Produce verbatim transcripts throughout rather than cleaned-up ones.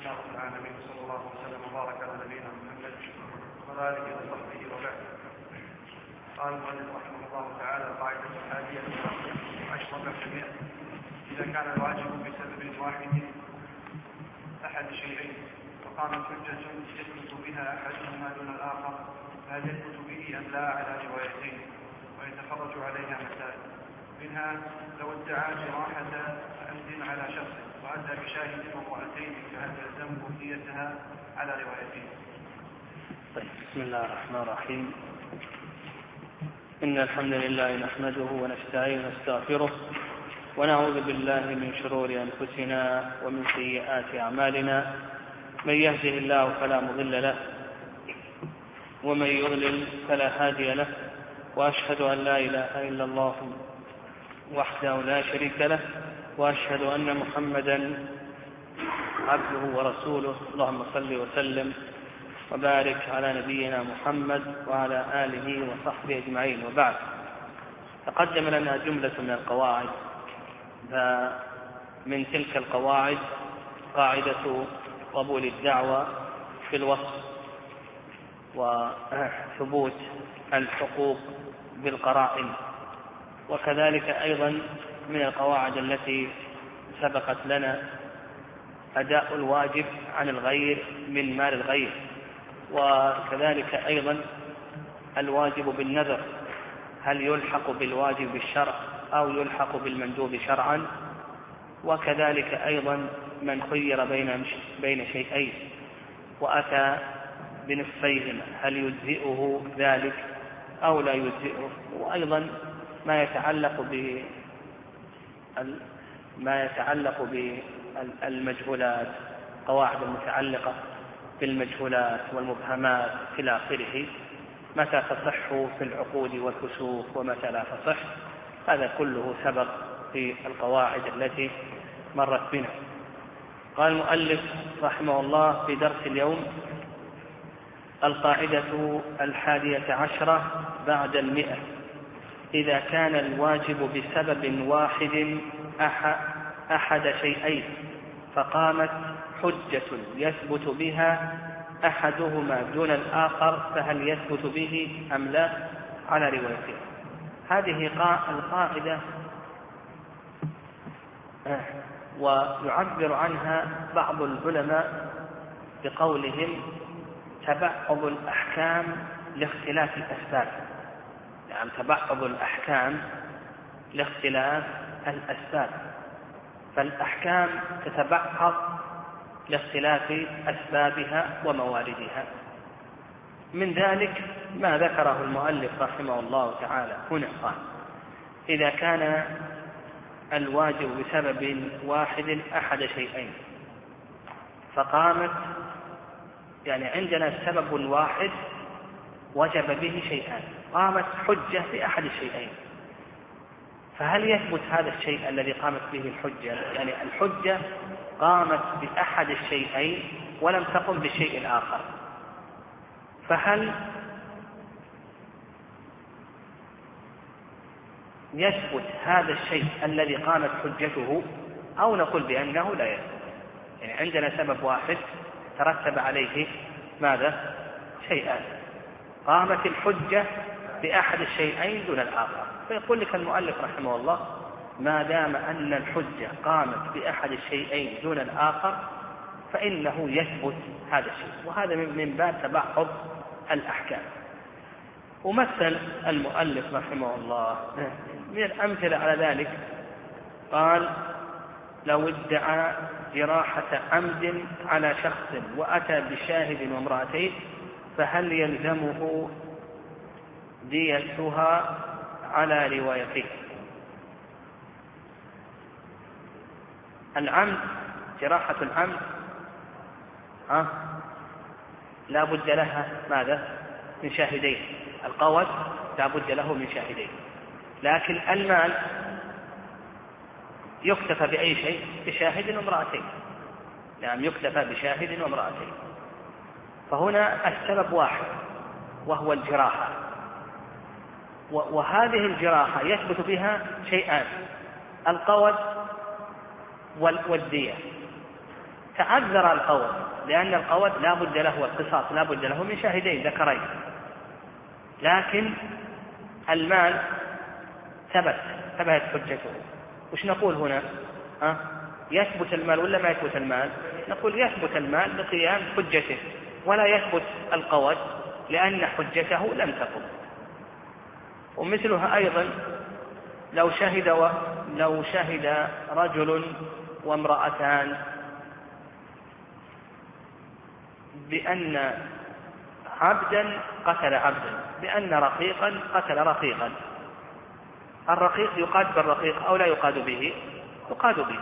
لله رب العالمين، صلى الله وسلم وبارك على نبينا محمد وعلى اله وصحبه وبعد. قال المؤلف رحمه الله تعالى: قاعدة الحادية عشرة في إذا كان الواجب بسبب واحد أحد شيئين فقامت حجة يثبت بها أحدهما دون الآخر، فهل يثبت به أم لا على روايتين، ويتفرج عليها مسائل. منها لو ادعى جراحة عمد على شخص وأتى بشاهد وامرأتين فهل يلزمه ديتها على روايتين. بسم الله الرحمن الرحيم. إن الحمد لله نحمده ونستعينه ونستغفره ونعوذ بالله من شرور أنفسنا ومن سيئات أعمالنا، من يهده الله فلا مضل له ومن يضلل فلا هادي له، وأشهد أن لا إله إلا الله وحده لا شريك له، وأشهد أن محمدا عبده ورسوله. اللهم صل وسلم وبارك على نبينا محمد وعلى آله وصحبه أجمعين، وبعد. تقدم لنا جملة من القواعد، فمن تلك القواعد قاعدة قبول الدعوة في الوصف وثبوت الحقوق بالقرائن، وكذلك أيضا من القواعد التي سبقت لنا أداء الواجب عن الغير من مال الغير، وكذلك أيضا الواجب بالنذر، هل يلحق بالواجب بالشرع أو يلحق بالمندوب شرعا، وكذلك أيضا من خير بين بين شيئين وأتى بنصفيهما هل يجزئه ذلك أو لا يجزئه، وأيضا ما يتعلق ب ما يتعلق بالمجهولات، قواعد المتعلقة بالمجهولات والمبهمات إلى آخره، متى تصح في العقود والكسوف ومتى لا تصح. هذا كله سبق في القواعد التي مرت بنا. قال المؤلف رحمه الله في درس اليوم: القاعدة الحادية عشرة بعد المئة: إذا كان الواجب بسبب واحد أحد شيئين فقامت حجة يثبت بها أحدهما دون الآخر، فهل يثبت به أم لا على روايته. هذه القاعدة ويعبر عنها بعض العلماء بقولهم تبعض الأحكام لاختلاف الأسباب، يعني تبعض الأحكام لاختلاف الأسباب، فالأحكام تتبعض لاختلاف أسبابها ومواردها. من ذلك ما ذكره المؤلف رحمه الله تعالى هنا، قال: إذا كان الواجب بسبب واحد أحد شيئين فقامت، يعني عندنا سبب واحد وجب به شيئان، قامت حجة بأحد الشيئين، فهل يثبت هذا الشيء الذي قامت به الحجة، يعني الحجة قامت بأحد الشيئين ولم تقم بالشيء الآخر، فهل يثبت هذا الشيء الذي قامت حجته، أو نقول بأنه لا يثبت؟ يعني عندنا سبب واحد ترتب عليه ماذا؟ شيئان، قامت الحجة بأحد الشيئين دون الآخر، فيقول لك المؤلف رحمه الله: ما دام أن الحجة قامت بأحد الشيئين دون الآخر فإنه يثبت هذا الشيء، وهذا من باب تبعض الأحكام. ومثل المؤلف رحمه الله من الأمثلة على ذلك، قال: لو ادعى جراحة عمد على شخص وأتى بشاهد وامرأتين فهل يلزمه ديتها على روايته. العمد، جراحة العمد ها لا بد لها ماذا؟ من شاهدين. القود لا بد له من شاهدين، لكن المال يكتفى بأي شيء؟ بشاهد وامرأتين. نعم، يكتفى بشاهد وامرأتين. فهنا السبب واحد وهو الجراحة، وهذه الجراحة يثبت بها شيئان: القود والدية. تعذر القول، لأن القول لا بد له والقصاص لا بد له من شاهدين ذكرين، لكن المال ثبت ثبتت حجته. وش نقول هنا؟ ها؟ يثبت المال ولا ما يثبت المال؟ نقول يثبت المال لقيام حجته، ولا يثبت القول لأن حجته لم تقم. ومثلها أيضا لو شهد و... لو شهد رجل وامرأتان بأن عبدا قتل عبدا، بأن رقيقا قتل رقيقا، الرقيق يقاد بالرقيق أو لا يقاد به؟ يقاد به.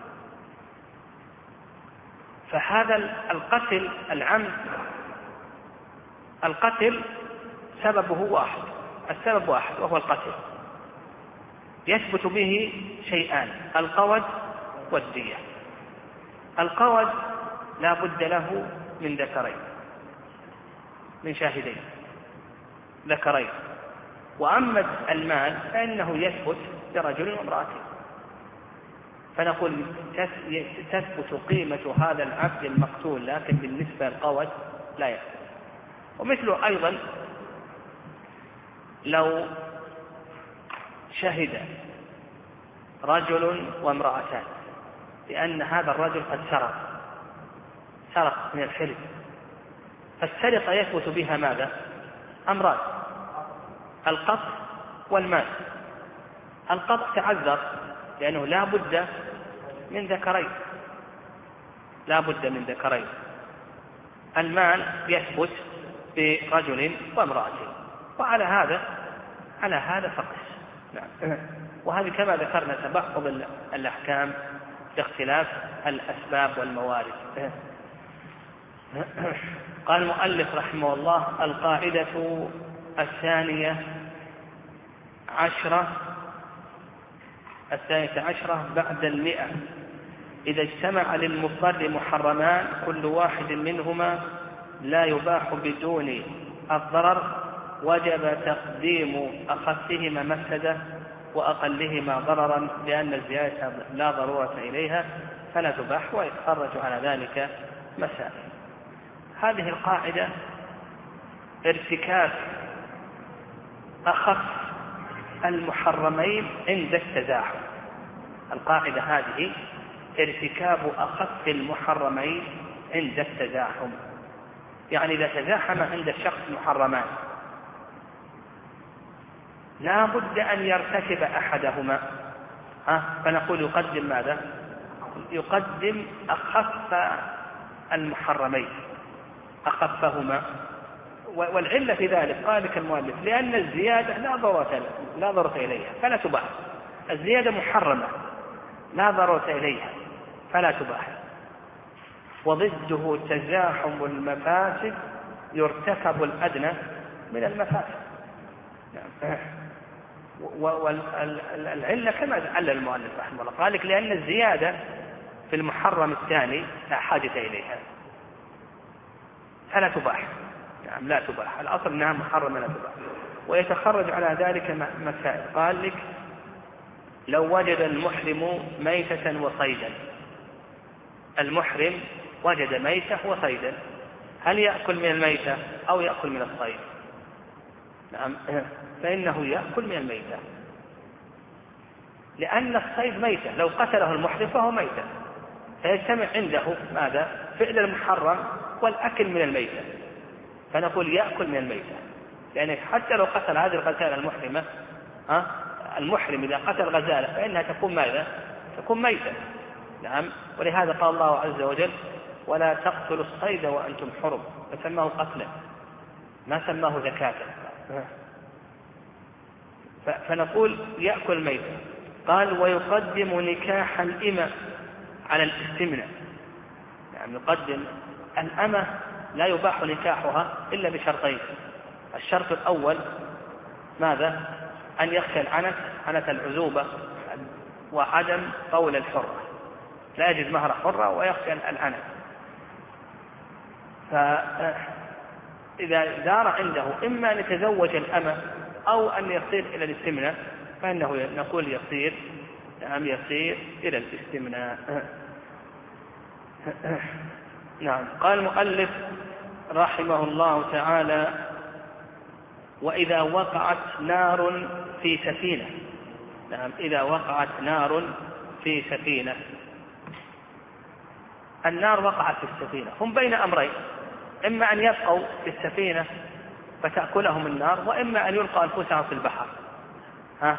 فهذا القتل العمد القتل سببه واحد، السبب واحد وهو القتل، يثبت به شيئان: القود والدية. القود لا بد له من ذكرين، من شاهدين ذكرين. وأما المال فإنه يثبت لرجل وامرأة، فنقول تثبت قيمة هذا العبد المقتول، لكن بالنسبة للقود لا يثبت. ومثله أيضا لو شهد رجل وامرأتان لأن هذا الرجل قد سرق سرق من الحلم، فالسرقة يثبت بها ماذا؟ أمران: القطع والمال. القطع تعذر لأنه لا بد من ذكرين، لا بد من ذكرين. المال يثبت برجل وامرأة، وعلى هذا على هذا فقس. نعم. وهذه كما ذكرنا تبعض الأحكام لاختلاف الأسباب والموارد. قال المؤلف رحمه الله: القاعدة الثانية عشرة الثانية عشرة بعد المئة: إذا اجتمع للمضطر محرمان كل واحد منهما لا يباح بدون الضرر وجب تقديم أخفهما مفسدة وأقلهما ضررا، لأن الزيادة لا ضرورة إليها فلا تباح، ويتخرج على ذلك مسائل. هذه القاعدة ارتكاب أخف المحرمين عند التزاحم. القاعدة هذه ارتكاب أخف المحرمين عند التزاحم، يعني إذا تزاحم عند الشخص محرمان لا بد أن يرتكب أحدهما، ها؟ فنقول يقدم ماذا؟ يقدم أخف المحرمين، أخفهما. والعلة في ذلك قال لك المؤلف: لأن الزيادة لا ضرورة لا ضرورة إليها فلا تباح. الزيادة محرمة لا ضرورة إليها فلا تباح. وضده تزاحم المفاسد يرتكب الأدنى من المفاسد. والعلة كما علل المؤلف رحمه الله قال لك: لأن الزيادة في المحرم الثاني لا حاجة إليها فلا تباح. نعم لا تباح، الأصل أنها محرمة لا تباح. ويتخرج على ذلك مسائل. قال لك: لو وجد المحرم ميتة وصيدا، المحرم وجد ميتة وصيدا، هل يأكل من الميتة أو يأكل من الصيد؟ نعم، فإنه يأكل من الميتة، لأن الصيد ميتة، لو قتله المحرم فهو ميتة، فيجتمع عنده ماذا؟ فعل المحرم والأكل من الميتة، فنقول يأكل من الميتة. يعني حتى لو قتل هذه الغزالة المحرمة، ها؟ المحرم إذا قتل غزالة فإنها تكون ماذا؟ تكون ميتة. نعم، ولهذا قال الله عز وجل: ولا تقتلوا الصيد وأنتم حرم، فسماه قتلا ما سماه زكاة. فنقول يأكل ميتة. قال: ويقدم نكاح الإمة على الاستمناء. يعني يقدم الأمة لا يباح نكاحها إلا بشرطين: الشرط الأول ماذا؟ أن يخشى العنت عنت العزوبة وعدم قول الحرة، لا يجد مهر حرة ويخشى العنت. فإذا دار عنده إما أن يتزوج الأمة أو أن يصير إلى الاستمناء فإنه نقول يصير نعم يصير إلى الاستمناء. نعم. قال المؤلف رحمه الله تعالى: وإذا وقعت نار في سفينة. نعم، إذا وقعت نار في سفينة. النار وقعت في السفينة، هم بين أمرين: إما أن يبقوا في السفينة فتأكلهم النار، وإما أن يلقوا أنفسهم في البحر. ها؟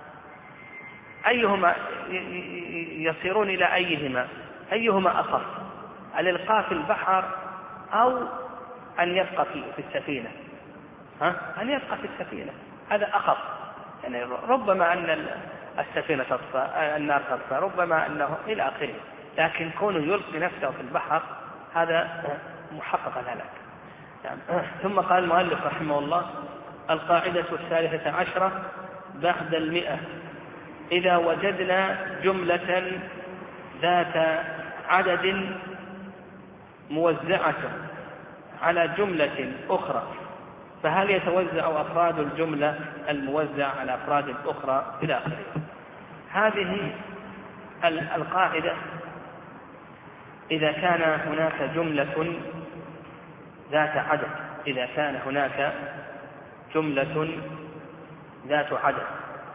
أيهما يصيرون إلى أيهما؟ أيهما أخف، الإلقاء في البحر أو أن يبقى في السفينة؟ ها؟ أن يبقى في السفينة، هذا أخف. يعني ربما أن السفينة تطفى، النار تطفى، ربما أنه إلى آخره، لكن كونه يلقي نفسه في البحر هذا محقق الهلاك. يعني ثم قال المؤلف رحمه الله: القاعدة الثالثة عشرة بعد المئة: إذا وجدنا جملة ذات عدد موزعة على جملة أخرى، فهل يتوزع أفراد الجملة الموزع على أفراد الأخرى إلى آخره. هذه القاعدة إذا كان هناك جملة ذات عدد، إذا كان هناك جملة ذات عدد،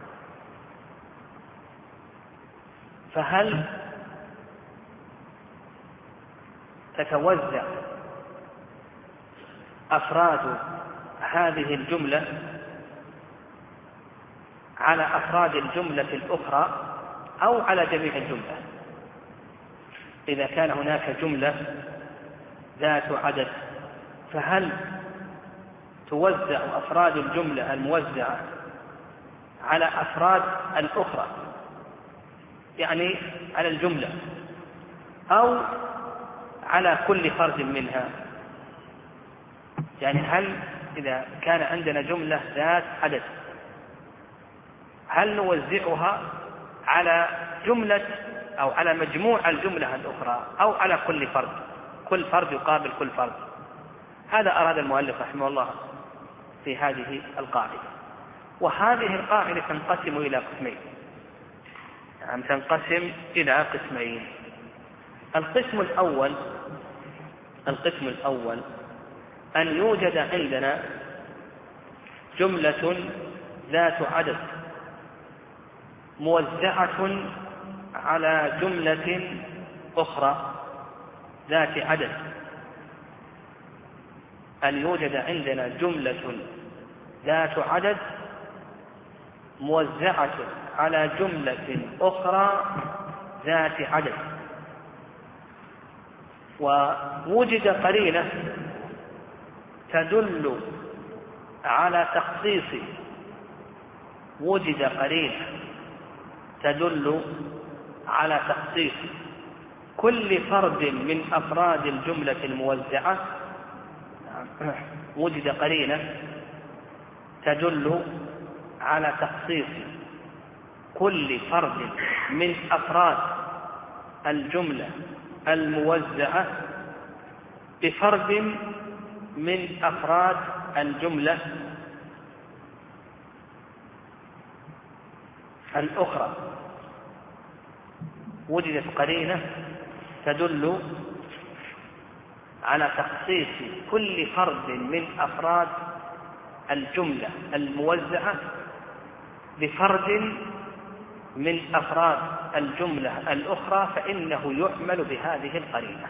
فهل تتوزع أفراد هذه الجملة على أفراد الجملة الأخرى أو على جميع الجملة؟ إذا كان هناك جملة ذات عدد، فهل توزع أفراد الجملة الموزعة على أفراد الأخرى، يعني على الجملة، أو على كل فرد منها؟ يعني هل إذا كان عندنا جملة ذات عدد، هل نوزعها على جملة أو على مجموع الجملة الأخرى أو على كل فرد، كل فرد يقابل كل فرد؟ هذا أراد المؤلف رحمه الله في هذه القاعدة. وهذه القاعدة تنقسم إلى قسمين، يعني تنقسم إلى قسمين. القسم الأول القسم الأول أن يوجد عندنا جملة ذات عدد موزعة على جملة أخرى ذات عدد. أن يوجد عندنا جملة ذات عدد موزعة على جملة أخرى ذات عدد، ووجد قرينة تدل على تخصيص وجد قرينة تدل على تخصيص كل فرد من أفراد الجملة الموزعة. وجد قرينة تدل على تخصيص كل فرد من أفراد الجملة الموزعة بفرد من أفراد الجملة الأخرى. وجدت قرينة تدل على تخصيص كل فرد من أفراد الجملة الموزعة بفرد من أفراد الجملة الأخرى، فإنه يحمل بهذه القرينة.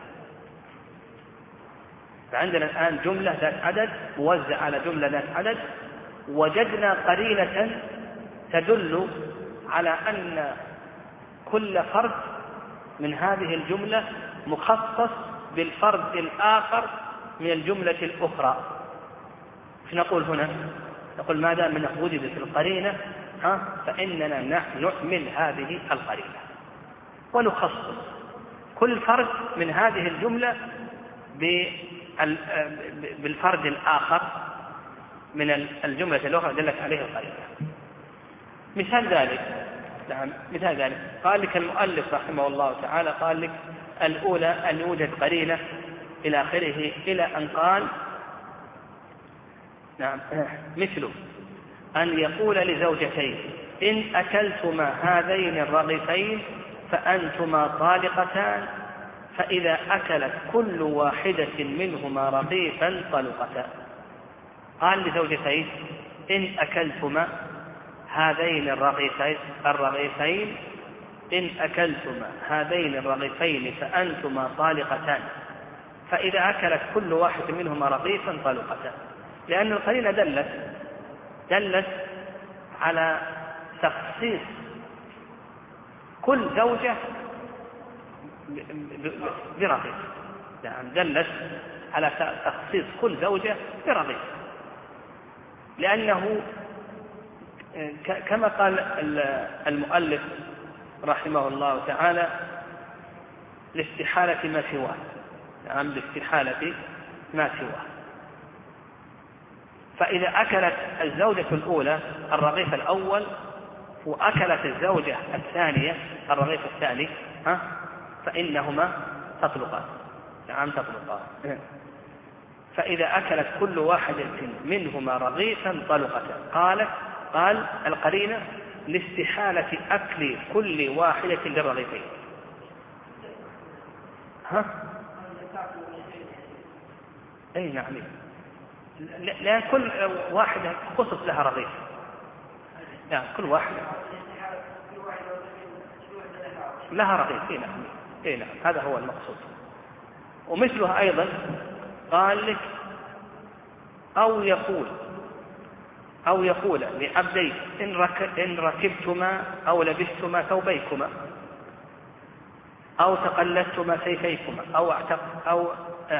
فعندنا الآن جملة ذات عدد موزعة على جملة ذات عدد، وجدنا قرينة تدل على أن كل فرد من هذه الجملة مخصص بالفرد الآخر من الجملة الأخرى. فنقول هنا نقول ما دام أنه وجدت القرينة ها فإننا نحن نحمل هذه القرينة ونخصص كل فرد من هذه الجملة بالفرد الآخر من الجملة الأخرى دلت عليه القرينة. مثال ذلك نعم مثال ذلك قال لك المؤلف رحمه الله تعالى، قال لك الأولى أن يوجد قرينة إلى آخره، إلى أن قال نعم مثل أن يقول لزوجتين إن أكلتما هذين الرغيفين فأنتما طالقتان، فإذا أكلت كل واحدة منهما رغيفا طلقتا. قال لزوجتيه: إن أكلتما هذين الرغيفين, الرغيفين إن أكلتما هذين الرغيفين فأنتما طالقتان. فإذا أكلت كل واحد منهما رغيفا طلقتا، لأن القرينة دلت دلت على تخصيص كل زوجة برغيف، يعني دلت على تخصيص كل زوجة برغيف، لأنه كما قال المؤلف رحمه الله تعالى: لاستحالة ما سواه، نعم لاستحالة ما سواه. فإذا أكلت الزوجة الأولى الرغيف الأول وأكلت الزوجة الثانية الرغيف الثاني ها فإنهما تطلقان، نعم تطلقان. فإذا أكلت كل واحدة منهما رغيفا طلقتا. قالت قال القرينة: لاستحالة أكل كل واحدة للرغيفين. ها أي نعم، لأن كل واحدة خصص لها رغيف، يعني كل واحدة لها رغيف. اي نعم اي نعم هذا هو المقصود. ومثلها أيضا قال لك: أو يقول أو يقول لعبدين إن, رك إن ركبتما أو لبستما ثوبيكما أو تقلدتما سيفيكما أو أو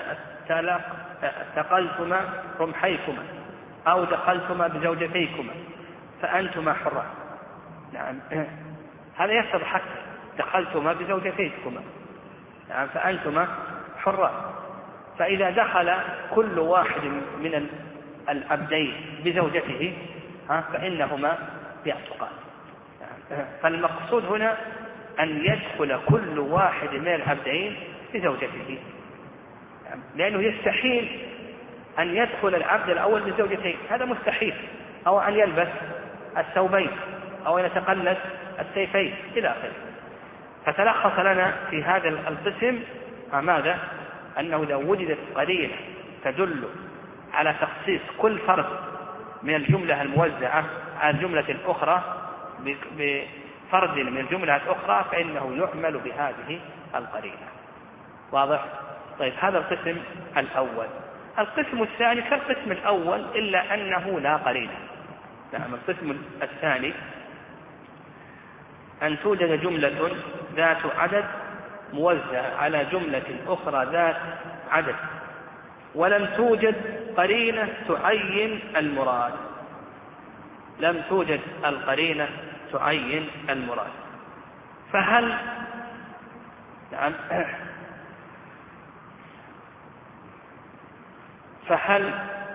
تقلتما رمحيكما أو دخلتما بزوجتيكما فأنتما حران. نعم هذا يقتضي حتى دخلتما بزوجتيكما، نعم فأنتما حران. فإذا دخل كل واحد من العبدين بزوجته فإنهما يعتقان. فالمقصود هنا أن يدخل كل واحد من العبدين بزوجته، لأنه يستحيل أن يدخل العبد الأول بزوجتين، هذا مستحيل، أو أن يلبس الثوبين أو أن يتقلد السيفين إلى آخره. فتلخص لنا في هذا القسم ماذا؟ أنه إذا وجدت قرينة تدل على تخصيص كل فرد من الجملة الموزعة على الجملة الأخرى بفرد من الجملة الأخرى فإنه يعمل بهذه القرينة. واضح؟ طيب هذا القسم الأول. القسم الثاني كالقسم الأول إلا أنه لا قرينة. نعم القسم الثاني أن توجد جملة ذات عدد موزعة على جملة أخرى ذات عدد ولم توجد قرينة تعين المراد. لم توجد القرينة تعين المراد. فهل نعم فهل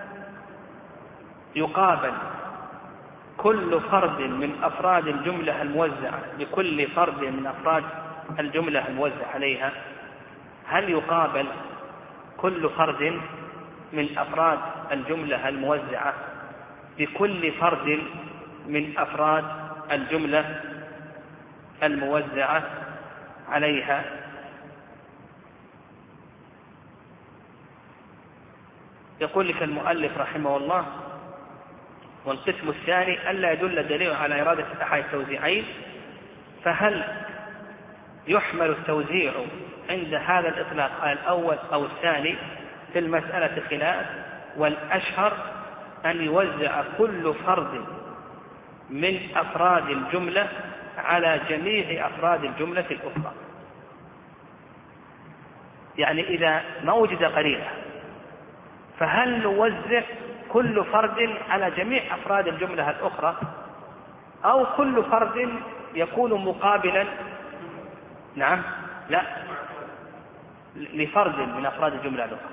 يقابل كل فرد من أفراد الجملة الموزعة بكل فرد من أفراد الجملة الموزعة عليها؟ هل يقابل كل فرد من أفراد الجملة الموزعة بكل فرد من أفراد الجملة الموزعة عليها؟ يقول لك المؤلف رحمه الله: والقسم الثاني ألا يدل دليل على إرادة أحد التوزيعين. فهل يحمل التوزيع عند هذا الإطلاق على الأول أو الثاني؟ في المسألة خلاف، والأشهر أن يوزع كل فرد من أفراد الجملة على جميع أفراد الجملة الأخرى. يعني إذا ما وجد قرينة فهل نوزع كل فرد على جميع أفراد الجملة الأخرى أو كل فرد يكون مقابلا نعم لا لفرد من أفراد الجملة الأخرى؟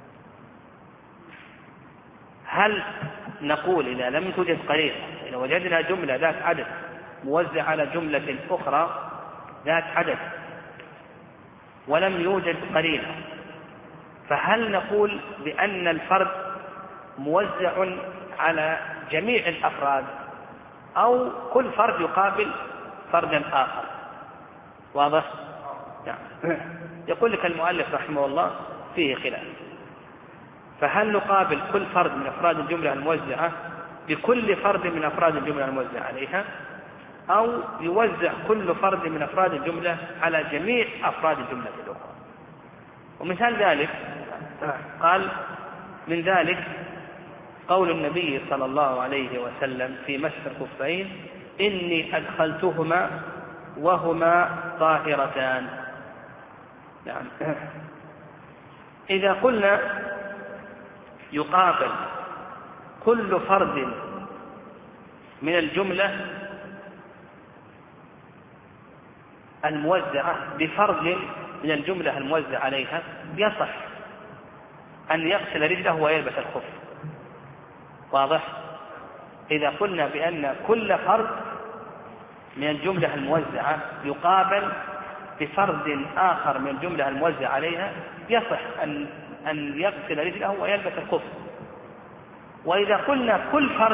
هل نقول إذا لم توجد قرينة، إذا وجدنا جملة ذات عدد موزع على جملة أخرى ذات عدد ولم يوجد قرينة، فهل نقول بأن الفرد موزع على جميع الأفراد أو كل فرد يقابل فردا آخر؟ واضح؟ يقول لك المؤلف رحمه الله فيه خلاف، فهل نقابل كل فرد من أفراد الجملة الموزعة بكل فرد من أفراد الجملة الموزعة عليها، أو يوزع كل فرد من أفراد الجملة على جميع أفراد الجملة الأخرى؟ ومثال ذلك قال من ذلك قول النبي صلى الله عليه وسلم في مسح الخفين: إني أدخلتهما وهما طاهرتان. نعم. إذا قلنا يقابل كل فرد من الجملة الموزعة بفرد من الجملة الموزع عليها، يصح أن يغسل رجله ويلبس الخف. واضح؟ إذا قلنا بأن كل فرد من الجملة الموزعة يقابل بفرد آخر من الجملة الموزع عليها، يصح أن أن يغسل رجله ويلبس الخف. وإذا قلنا كل فرد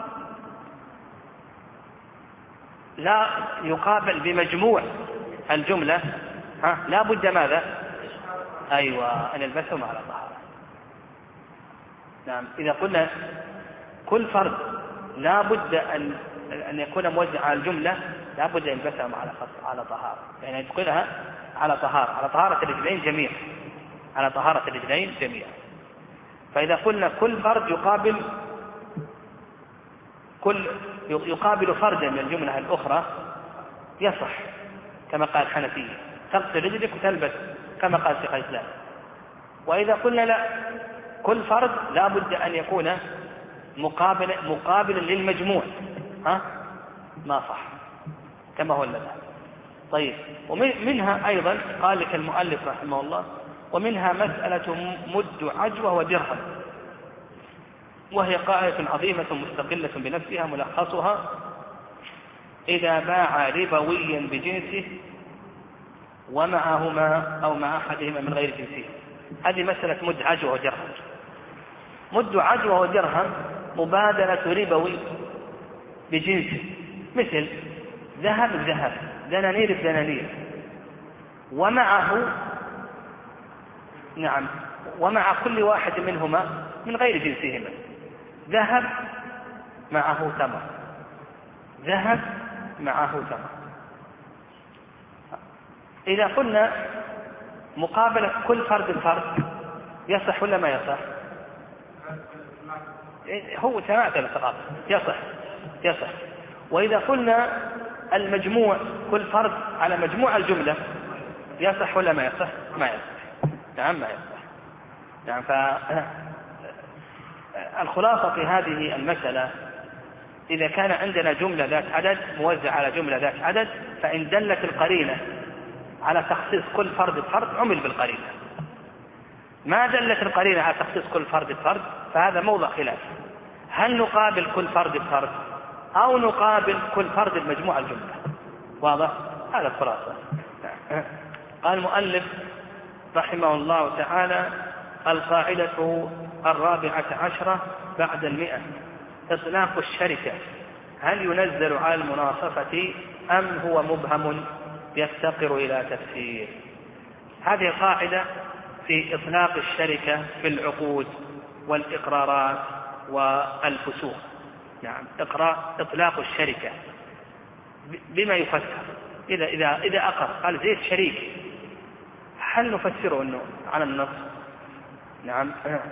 لا يقابل بمجموع الجملة، ها لا بد ماذا؟ أيوة، أن يلبسهم على طهارة. نعم. إذا قلنا كل فرد لا بد أن أن يكون موزع على الجملة، لا بد أن يلبسهم على على طهارة، يعني يدخلها على طهارة، على طهارة الرجلين جميعا، على طهارة الرجلين جميعا. فإذا قلنا كل فرد يقابل كل يقابل فردا من الجملة الأخرى، يصح كما قال الحنفية: تغسل رجلك وتلبس، كما قال شيخ الإسلام. وإذا قلنا لا، كل فرد لا بد أن يكون مقابل مقابلا للمجموع، ها ما صح كما هو المذهب. طيب، ومنها أيضا قال لك المؤلف رحمه الله: ومنها مسألة مد عجوة ودرهم، وهي قاعدة عظيمة مستقلة بنفسها، ملخصها: إذا باع ربويا بجنسه ومعهما أو مع أحدهما من غير جنسه. هذه مسألة مد عجوة ودرهم. مد عجوة ودرهم مبادلة ربوي بجنسه، مثل ذهب بذهب، دنانير بدنانير، ومعه نعم ومع كل واحد منهما من غير جنسهما ذهب معه تمر، ذهب معه تمر. إذا قلنا مقابلة كل فرد فرد، يصح ولا ما يصح؟ هو تماثل الثقافة، يصح يصح. وإذا قلنا المجموع كل فرد على مجموع الجملة، يصح ولا ما يصح؟ ما يصح. نعم ما يصح. نعم. فالخلاصة في هذه المسألة: إذا كان عندنا جملة ذات عدد موزع على جملة ذات عدد، فإن دلت القرينة على تخصيص كل فرد فرد عمل بالقرينة. ما دلت القرينة على تخصيص كل فرد فرد، فهذا موضع خلاف: هل نقابل كل فرد فرد أو نقابل كل فرد بمجموع الجملة؟ واضح؟ هذا الخلاصة. قال المؤلف رحمه الله تعالى: القاعدة الرابعة عشرة بعد المئة: إطلاق الشركة، هل ينزل على المناصفة أم هو مبهم يفتقر إلى تفسير؟ هذه قاعدة في إطلاق الشركة في العقود والإقرارات والفسوق. نعم، إطلاق الشركة بما يفسر. إذا إذا إذا أقر قال زيد شريك، هل نفسره أنه على النص؟ نعم.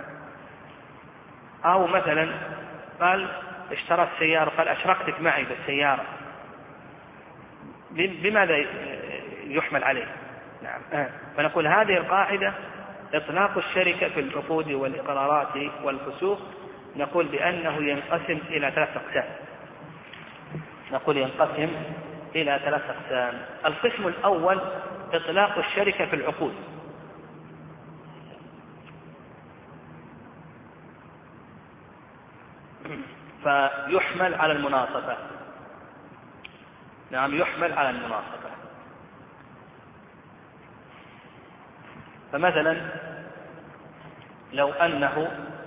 أو مثلا قال اشترى السيارة، قال أشركتك معي بالسيارة، بماذا يحمل عليه؟ نعم. فنقول هذه القاعدة إطلاق الشركة في العقود والإقرارات والفسوق، نقول بأنه ينقسم إلى ثلاث أقسام. نقول ينقسم إلى ثلاث أقسام. القسم الأول إطلاق الشركة في العقود، فيحمل على المناصفة. نعم، يحمل على المناصفة. فمثلا لو أنه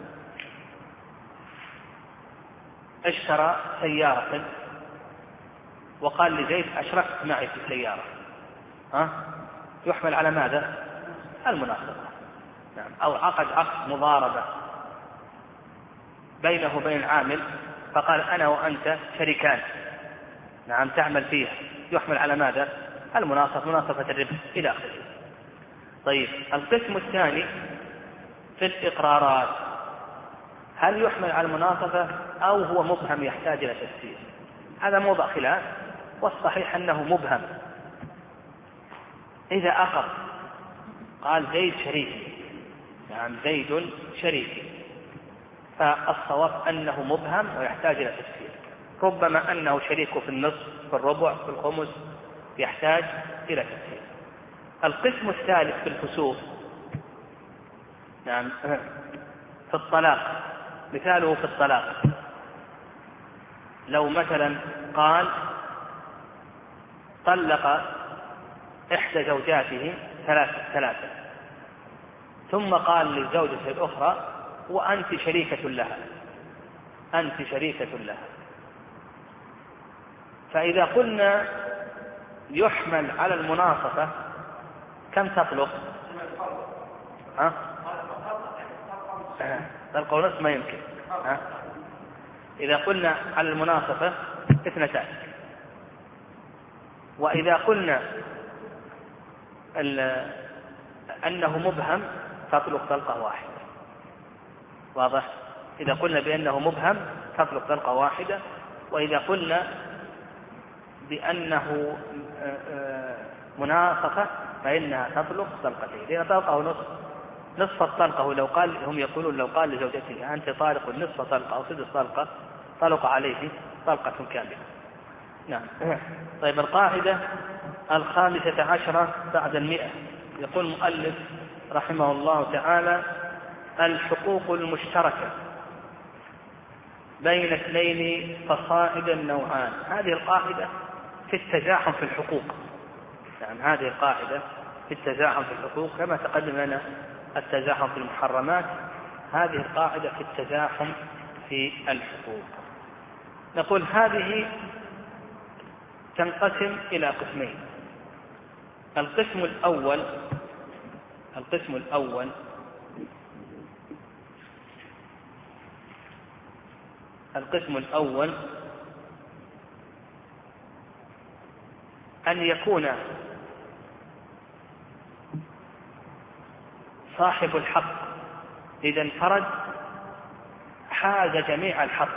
اشترى سيارة وقال لزيد أشركت معي في السيارة، ها؟ يحمل على ماذا؟ المناصفة. نعم. أو عقد عقد مضاربة بينه وبين العامل فقال أنا وأنت شريكان، نعم، تعمل فيها، يحمل على ماذا؟ المناصفة، مناصفة الربح إلى آخره. طيب، القسم الثاني في الإقرارات، هل يحمل على المناصفة أو هو مبهم يحتاج إلى تفسير؟ هذا موضع خلاف، والصحيح أنه مبهم. إذا أقر قال زيد شريكي، نعم زيد شريكي، فالصواب أنه مبهم ويحتاج إلى تفسير. ربما أنه شريك في النصف، في الربع، في الخمس، يحتاج إلى تفسير. القسم الثالث في الفسوق، نعم، في الطلاق، مثاله في الطلاق، لو مثلا قال طلق إحدى زوجاته ثلاثة ثلاثة ثم قال للزوجة الأخرى وأنت شريكة لها، أنت شريكة لها. فإذا قلنا يحمل على المناصفة كم تطلق؟ ها؟ طلق ونصف ما يمكن. ها؟ إذا قلنا على المناصفة اثنتان، وإذا قلنا أنه مبهم تطلق طلقة واحدة. واضح؟ إذا قلنا بأنه مبهم تطلق طلقة واحدة، وإذا قلنا بأنه مناصفة فإنها تطلق طلقتين، لأن طلقه نصف نصف الطلقة. لو قال، هم يقولون لو قال لزوجته أنت طالق نصف طلقة أو سدس طلقة، طلق عليه طلقة كاملة. نعم. طيب، القاعدة الخامسة عشرة بعد المئة، يقول المؤلف رحمه الله تعالى: الحقوق المشتركة بين اثنين فصاعدا نوعان. هذه القاعدة في التزاحم في الحقوق، يعني هذه القاعدة في التزاحم في الحقوق كما تقدم لنا التزاحم في المحرمات، هذه القاعدة في التزاحم في الحقوق. نقول هذه تنقسم إلى قسمين. القسم الأول القسم الأول القسم الأول أن يكون صاحب الحق إذا انفرد حاز جميع الحق.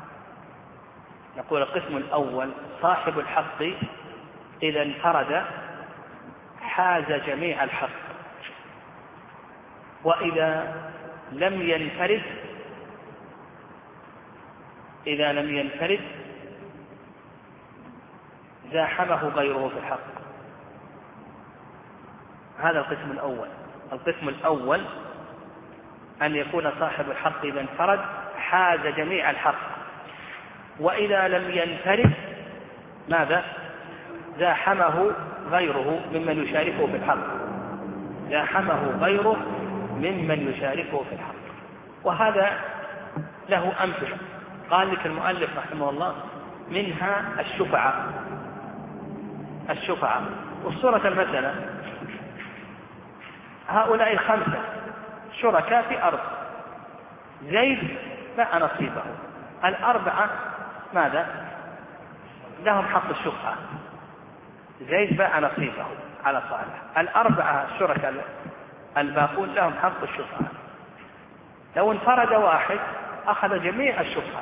نقول القسم الأول صاحب الحق إذا انفرد حاز جميع الحق، وإذا لم ينفرد إذا لم ينفرد زاحمه غيره في الحق. هذا القسم الأول. القسم الأول أن يكون صاحب الحق إذا انفرد حاز جميع الحق، وإذا لم ينفرد ماذا؟ زاحمه غيره ممن يشاركه في الحق زاحمه غيره ممن يشاركه في الحق. وهذا له أمثلة قال لك المؤلف رحمه الله، منها الشفعة الشفعة والصورة المثلة: هؤلاء الخمسة شركاء في أرض، زيد باع نصيبه، الأربعة ماذا؟ لهم حق الشفعة، زيد باع نصيبه على صالح، الأربعة الشركاء الباقون لهم حق الشفعة. لو انفرد واحد أخذ جميع الشفعة،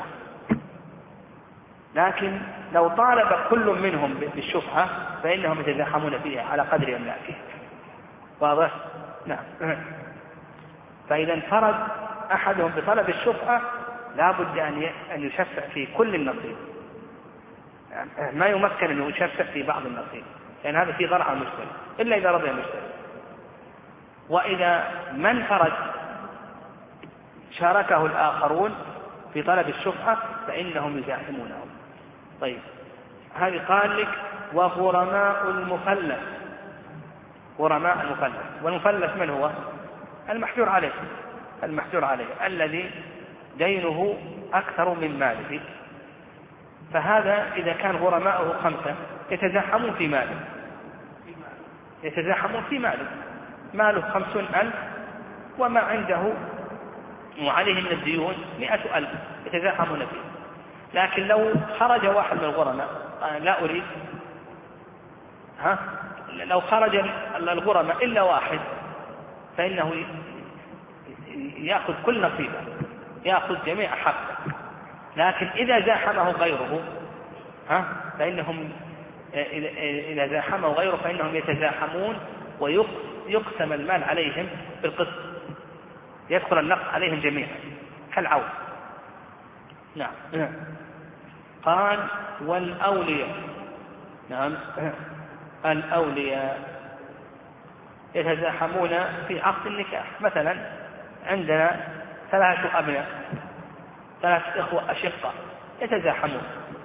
لكن لو طالب كل منهم بالشفعة فإنهم يتزاحمون فيها على قدر أملاكه. واضح؟ نعم. فإذا انفرد أحدهم بطلب الشفعة لا بد أن يشفع في كل النصيب، يعني ما يمكن أن يشفع في بعض النصيب، لأن يعني هذا في ضرع المشتري إلا إذا رضي المشتري. وإذا ما انفرد شاركه الآخرون في طلب الشفعة فإنهم يزاحمونهم. طيب، هذه قال لك: وغرماء المفلس. غرماء المفلس، والمفلس من هو؟ المحجور عليه المحجور عليه الذي دينه أكثر من ماله. فهذا إذا كان غرماؤه خمسة يتزاحمون في ماله يتزاحمون في ماله ماله خمسون ألف وما عنده وعليه من الديون مئة ألف يتزاحمون فيه. لكن لو خرج واحد من الغرماء لا أريد ها لو خرج الغرماء إلا واحد فإنه يأخذ كل نصيبه، يأخذ جميع حقه. لكن إذا زاحمه غيره ها فإنهم إذا زاحمه غيره فإنهم يتزاحمون ويقسم المال عليهم بالقسط، يدخل النقص عليهم جميعا كالعون. نعم. قال والأولياء، نعم الأولياء يتزاحمون في عقد النكاح. مثلا عندنا ثلاثة أبناء، ثلاثة إخوة أشقة يتزاحمون،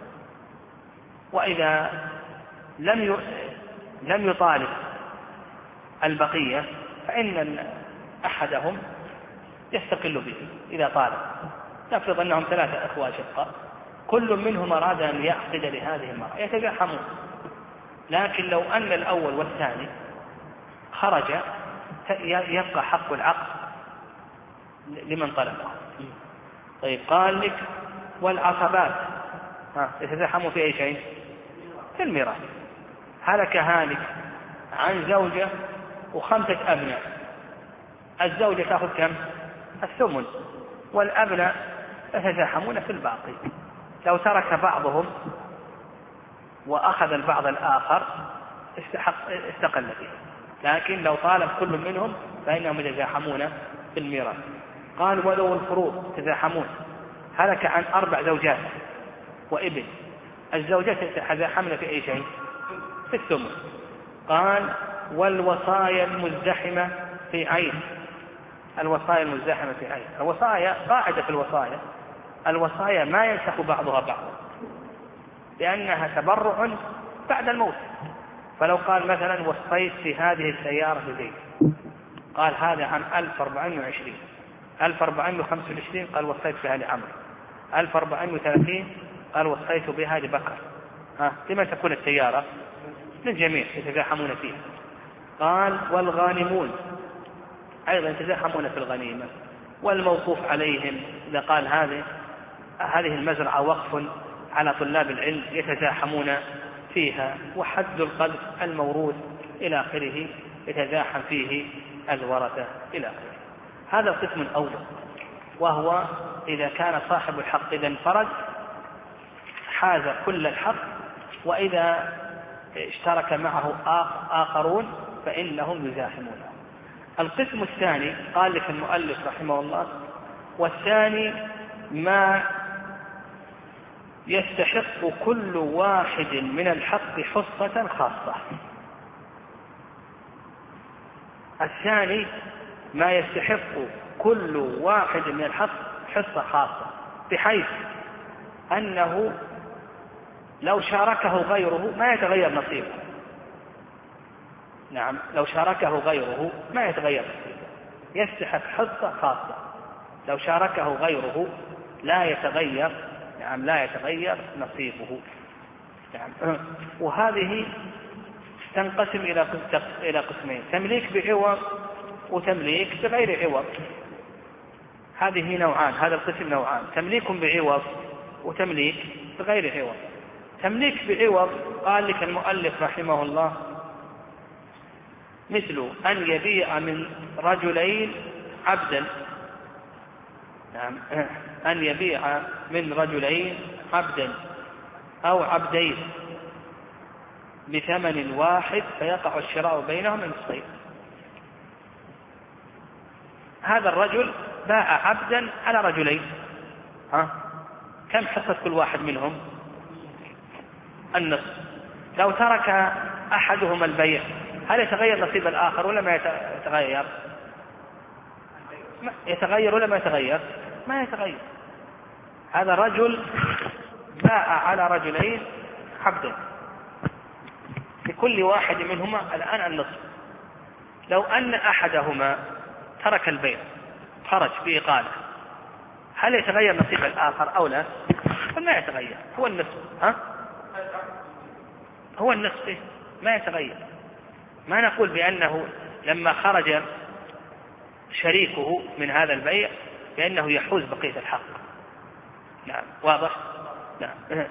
وإذا لم لم يطالب البقية فإن أحدهم يستقل به إذا طالب. نفرض أنهم ثلاثة إخوة أشقة، كل منهم أراد أن يعقد لهذه المرأة يتزاحمون. لكن لو أن الأول والثاني خرج يبقى حق العقد لمن طلبه. طيب قال لك والعصبات يتزاحموا في أي شيء؟ في الميراث. هلك هالك عن زوجة وخمسة أبناء، الزوجة تأخذ كم؟ الثمن، والأبناء يتزاحمون في الباقي. لو ترك بعضهم وأخذ البعض الآخر استقل به، لكن لو طالب كل منهم فإنهم يتزاحمون في الميراث. قال ولو الفروض يتزاحمون. هلك عن أربع زوجات وابن، الزوجات يتزاحمن في أي شيء؟ في الثمن. قال والوصايا المزدحمة في عين. الوصايا المزدحمة في عين، الوصايا قاعدة في الوصايا، الوصايا ما ينسخ بعضها بعضا لأنها تبرع بعد الموت. فلو قال مثلا وصيت في هذه السيارة لزيد، قال هذا عن ألف وأربعمائة وعشرين، ألف وأربعمائة وخمسة وعشرين قال وصيت بها لعمرو، ألف وأربعمائة وثلاثين قال وصيت بها لبكر. ها لمن تكون السيارة؟ للجميع يتزاحمون فيها. قال والغانمون أيضا يتزاحمون في الغنيمة. والموقوف عليهم إذا قال هذه هذه المزرعة وقف على طلاب العلم يتزاحمون فيها. وحد القذف الموروث إلى آخره يتزاحم فيه الورثة إلى آخره. هذا القسم الأول، وهو إذا كان صاحب الحق إذا انفرد حاز كل الحق، وإذا اشترك معه آخرون فإنهم يزاحمونه. القسم الثاني قال لك المؤلف رحمه الله والثاني ما يستحق كل واحد من الحق حصة خاصة. الثاني ما يستحق كل واحد من الحق حصة خاصة، بحيث أنه لو شاركه غيره ما يتغير نصيبه. نعم لو شاركه غيره ما يتغير نصيبه، يستحق حصة خاصة. لو شاركه غيره لا يتغير، نعم لا يتغير نصيبه. نعم. وهذه تنقسم إلى إلى قسمين: تمليك بعوض وتمليك بغير عوض. هذه نوعان، هذا القسم نوعان: تمليك بعوض وتمليك بغير عوض. تمليك بعوض قال لك المؤلف رحمه الله مثل أن يبيع من رجلين عبدا، نعم أن يبيع من رجلين عبدا أو عبدين بثمن واحد فيقع الشراء بينهم نصفين. هذا الرجل باع عبدا على رجلين، ها كم حصة كل واحد منهم؟ النصف. لو ترك أحدهما البيع هل يتغير نصيب الآخر ولا ما يتغير؟ يتغير ولا ما يتغير؟ ما يتغير. هذا رجل باع على رجلين عبدا، لكل واحد منهما الآن النصف. لو أن أحدهما ترك البيع خرج بإقالة هل يتغير نصيب الآخر أو لا؟ فما يتغير، هو النصف. ها؟ هو النصف ما يتغير. ما نقول بأنه لما خرج شريكه من هذا البيع فإنه يحوز بقية الحق. نعم واضح؟ نعم.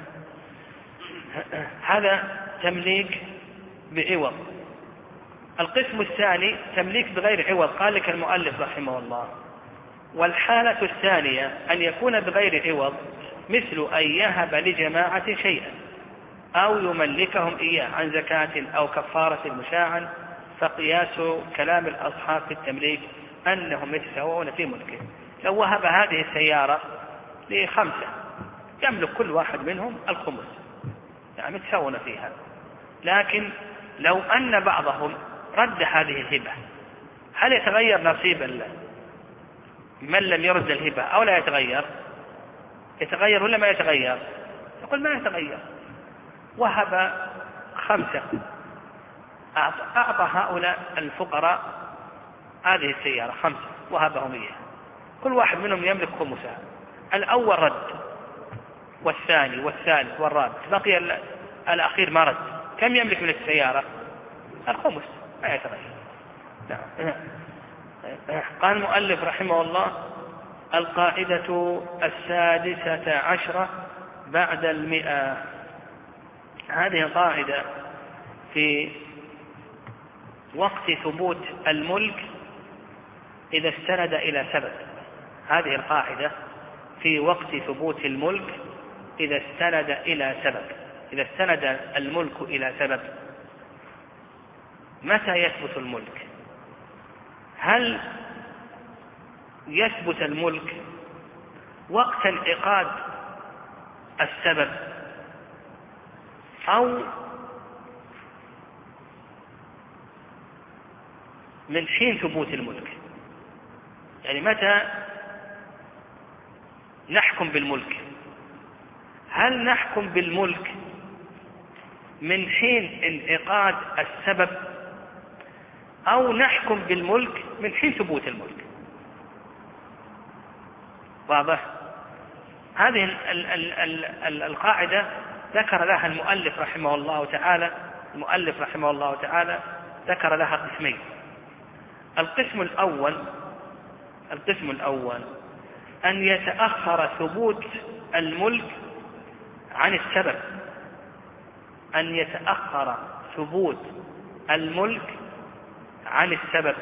هذا تمليك بعوض. القسم الثاني تمليك بغير عوض. قال لك المؤلف رحمه الله: والحالة الثانية أن يكون بغير عوض مثل أن يهب لجماعة شيئا أو يملكهم إياه عن زكاة أو كفارة مشاعا، فقياس كلام الأصحاب في التمليك أنهم يتساوون في ملكه. لو وهب هذه السيارة لخمسة يملك كل واحد منهم الخمس، يعني يتساوون فيها. لكن لو أن بعضهم رد هذه الهبة هل يتغير نصيب من لم يرد الهبة أو لا يتغير؟ يتغير ولا ما يتغير؟ يقول ما يتغير. وهب خمسة، أعطى هؤلاء الفقراء هذه السيارة خمسة وهبهم إياها، كل واحد منهم يملك خمسها. الأول رد والثاني والثالث والرابع، بقي الأخير ما رد، كم يملك من السيارة؟ الخمس، ما يتغير. قال المؤلف رحمه الله: القاعدة السادسة عشرة بعد المئة. هذه قاعدة في وقت ثبوت الملك إذا استند إلى سبب. هذه القاعدة في وقت ثبوت الملك إذا استند إلى سبب. إذا استند الملك إلى سبب، متى يثبت الملك؟ هل يثبت الملك وقت انعقاد السبب أو من حين ثبوت الملك؟ يعني متى نحكم بالملك؟ هل نحكم بالملك من حين انعقاد السبب أو نحكم بالملك من حين ثبوت الملك؟ واضح؟ هذه ال ال ال القاعدة ذكر لها المؤلف رحمه الله تعالى المؤلف رحمه الله تعالى ذكر لها قسمين. القسم الأول القسم الأول أن يتأخر ثبوت الملك عن السبب، أن يتأخر ثبوت الملك عن السبب،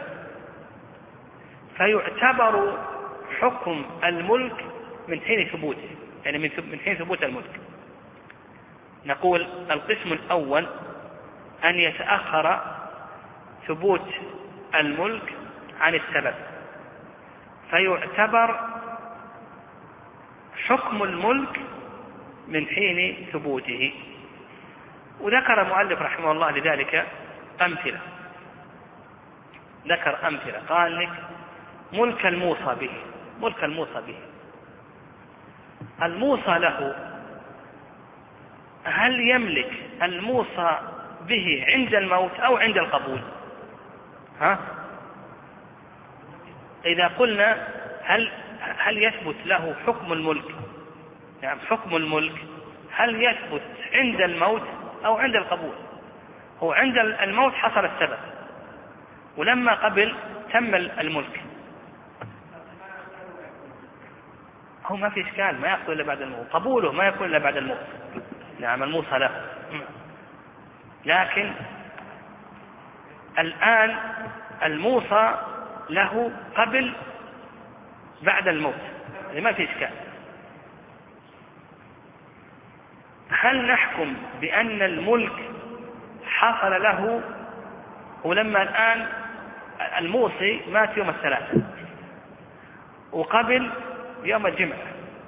فيعتبر حكم الملك من حين ثبوته، يعني من حين ثبوت الملك. نقول القسم الأول أن يتأخر ثبوت الملك عن السبب، فيعتبر حكم الملك من حين ثبوته. وذكر المؤلف رحمه الله لذلك أمثلة. ذكر أمثلة قال لك: ملك الموصى به. ملك الموصى به، الموصى له، هل يملك الموصى به عند الموت أو عند القبول؟ ها؟ إذا قلنا هل هل يثبت له حكم الملك، يعني حكم الملك هل يثبت عند الموت أو عند القبول؟ هو عند الموت حصل السبب، ولما قبل تم الملك. هو ما في إشكال، ما يحصل إلا بعد الموت، قبوله ما يكون إلا بعد الموت. نعم الموصى له. لكن الآن الموصى له قبل بعد الموت، يعني ما في إشكال. هل نحكم بأن الملك حصل له ولما الآن الموصي مات يوم الثلاثاء وقبل يوم الجمعة،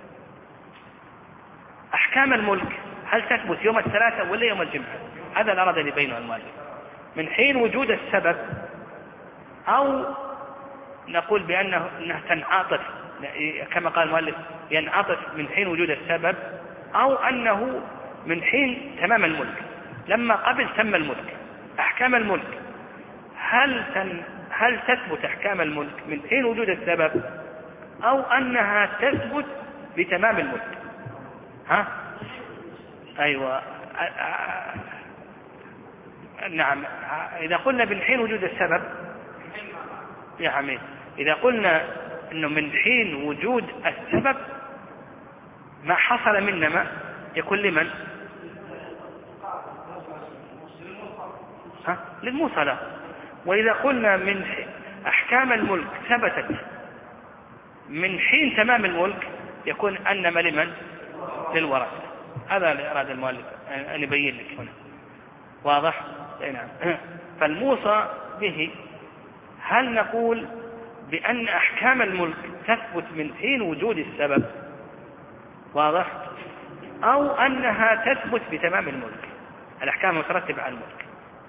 أحكام الملك هل تثبت يوم الثلاثاء ولا يوم الجمعة؟ هذا الأراد اللي بينه المؤلف من حين وجود السبب، أو نقول بأنه تنعطف كما قال المؤلف ينعطف من حين وجود السبب، أو أنه من حين تمام الملك، لما قبل تم الملك. أحكام الملك هل تن هل تثبت أحكام الملك من حين وجود السبب أو أنها تثبت بتمام الملك؟ ها؟ أيوة. نعم. إذا قلنا من حين وجود السبب يا حميد إذا قلنا أنه من حين وجود السبب ما حصل من نماء يكون لمن؟ ها؟ للموصلة. وإذا قلنا من أحكام الملك ثبتت من حين تمام الملك يكون أنما لمن؟ للورثة. هذا اللي أراد المؤلف أن يبين لك هنا. واضح؟ نعم. فالموصى به هل نقول بأن أحكام الملك تثبت من حين وجود السبب؟ واضح؟ أو أنها تثبت بتمام الملك، الأحكام المترتبة على الملك.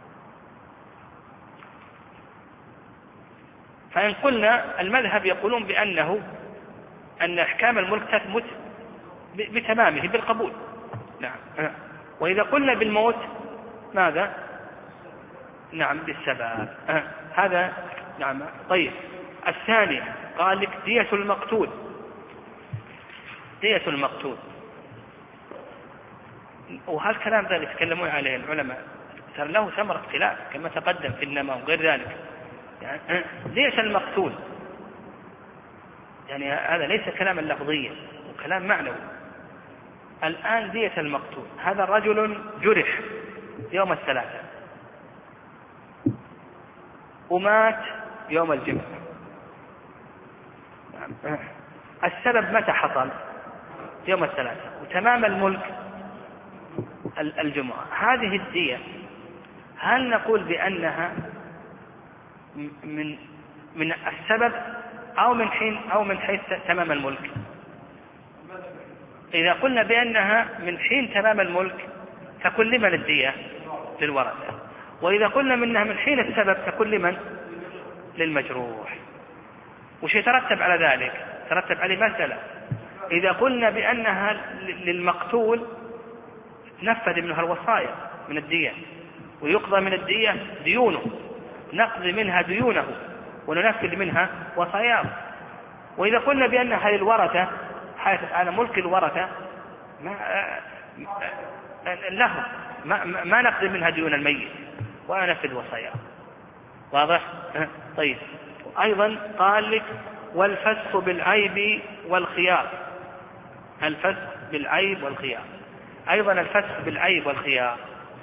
فإن قلنا المذهب يقولون بأنه أن أحكام الملك تثبت بتمامه بالقبول. نعم. وإذا قلنا بالموت ماذا؟ نعم بالسبب. هذا نعم. طيب الثاني قال لك دية المقتول. دية المقتول وهذا الكلام ذلك يتكلمون عليه العلماء صار له ثمرة اختلاف كما تقدم في النماء وغير ذلك. يعني دية المقتول يعني هذا ليس كلاما لفظيا وكلام معنوي. الآن دية المقتول هذا رجل جرح يوم الثلاثاء ومات يوم الجمعة. السبب متى حصل؟ يوم الثلاثاء وتمام الملك الجمعة. هذه الدية هل نقول بأنها من من السبب أو من حين أو من حيث تمام الملك؟ إذا قلنا بأنها من حين تمام الملك تكون لمن الدية؟ للورثة. وإذا قلنا منها من حين السبب تكون لمن؟ للمجروح. وش يترتب على ذلك؟ ترتب عليه مسألة. إذا قلنا بأنها للمقتول نفذ منها الوصايا من الدية ويقضى من الدية ديونه، نقضي منها ديونه وننفذ منها وصاياه. وإذا قلنا بأنها للورثة حيث على ملك الورثة ما له ما, ما نقضي منها ديون الميت وننفذ وصاياه. واضح؟ طيب أيضا قال لك والفسخ بالعيب والخيار. الفسخ بالعيب والخيار أيضا الفسخ بالعيب والخيار.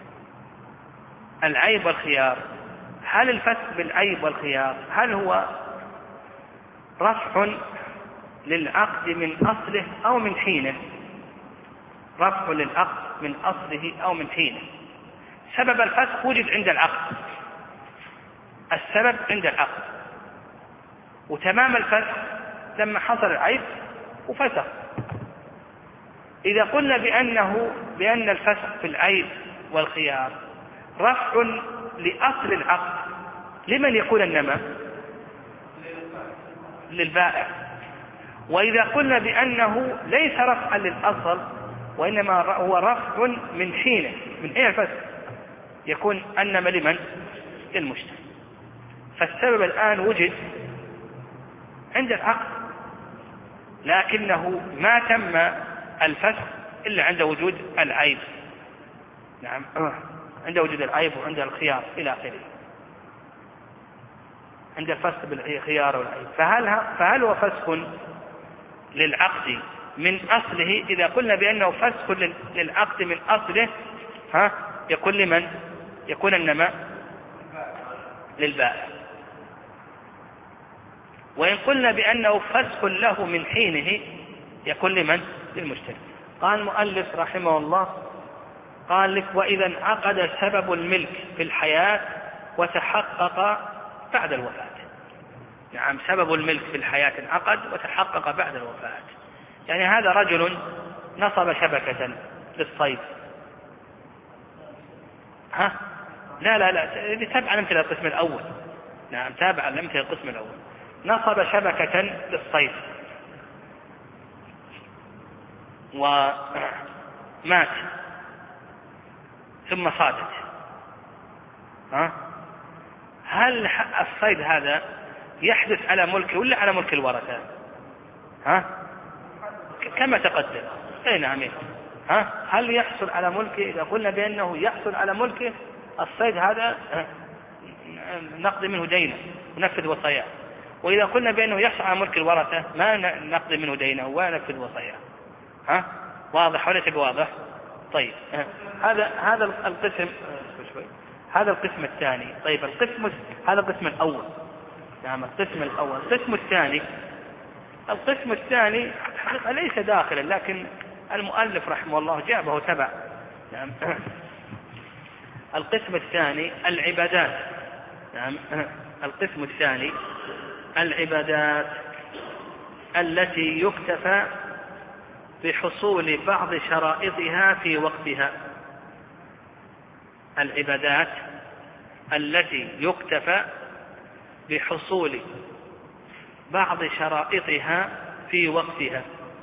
العيب والخيار هل الفسخ بالعيب والخيار هل هو رفع للعقد من أصله أو من حينه؟ رفع للعقد من أصله أو من حينه. سبب الفسخ وجد عند العقد، السبب عند العقد، وتمام الفسخ لما حصل العيب وفسخ. إذا قلنا بأنه بأن الفسخ في العيب والخيار رفع لأصل العقد لمن يكون النماء؟ للبائع. وإذا قلنا بأنه ليس رفعا للأصل وإنما هو رفع من حينه من حين الفسخ يكون النماء لمن؟ للمشتري. فالسبب الآن وجد عند العقد لكنه ما تم الفسخ إلا عند وجود العيب. نعم عند وجود العيب وعند الخيار إلى آخره، عند الفسخ بالخيار والعيب. فهل فهل هو فسخ للعقد من أصله؟ إذا قلنا بأنه فسخ للعقد من أصله ها يكون لمن؟ يكون النماء للبائع. وإن قلنا بأنه فسخ له من حينه يكون لمن؟ للمشتري. قال المؤلف رحمه الله قال لك وإذا انعقد سبب الملك في الحياة وتحقق بعد الوفاة. نعم سبب الملك في الحياة انعقد وتحقق بعد الوفاة. يعني هذا رجل نصب شبكة للصيد. ها لا لا لا تابع الأمثلة القسم الأول. نعم تابع الأمثلة القسم الأول. نصب شبكة للصيد ومات ثم صادت. ها هل الصيد هذا يحدث على ملكه ولا على ملك الورثة؟ ها كما تقدم. اي نعم. ها هل يحصل على ملكه؟ إذا قلنا بأنه يحصل على ملكه الصيد هذا نقضي منه دينه ونفذ وصاياه. وإذا قلنا بأنه يحصل على ملك الورثة ما نقضي منه دينه ولا نفذ وصيه. ها واضح ولا تبي واضح؟ طيب هذا هذا القسم شوي هذا القسم الثاني. طيب القسم هذا القسم الأول. نعم القسم الأول. القسم الثاني القسم الثاني حقيقة ليس داخلا، لكن المؤلف رحمه الله جابه تبع. نعم القسم الثاني العبادات. نعم القسم الثاني العبادات التي يكتفى بحصول بعض شرائطها في وقتها. العبادات التي يكتفى بحصول بعض شرائطها في وقتها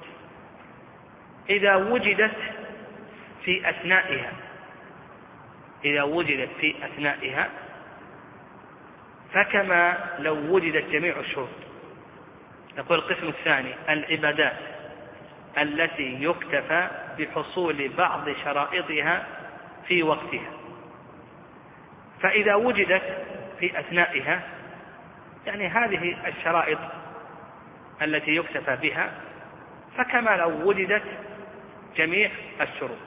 إذا وجدت في أثنائها إذا وجدت في أثنائها فكما لو وجدت جميع الشروط. نقول القسم الثاني العبادات التي يكتفى بحصول بعض شرائطها في وقتها، فإذا وجدت في أثنائها يعني هذه الشرائط التي يكتفى بها فكما لو وجدت جميع الشروط.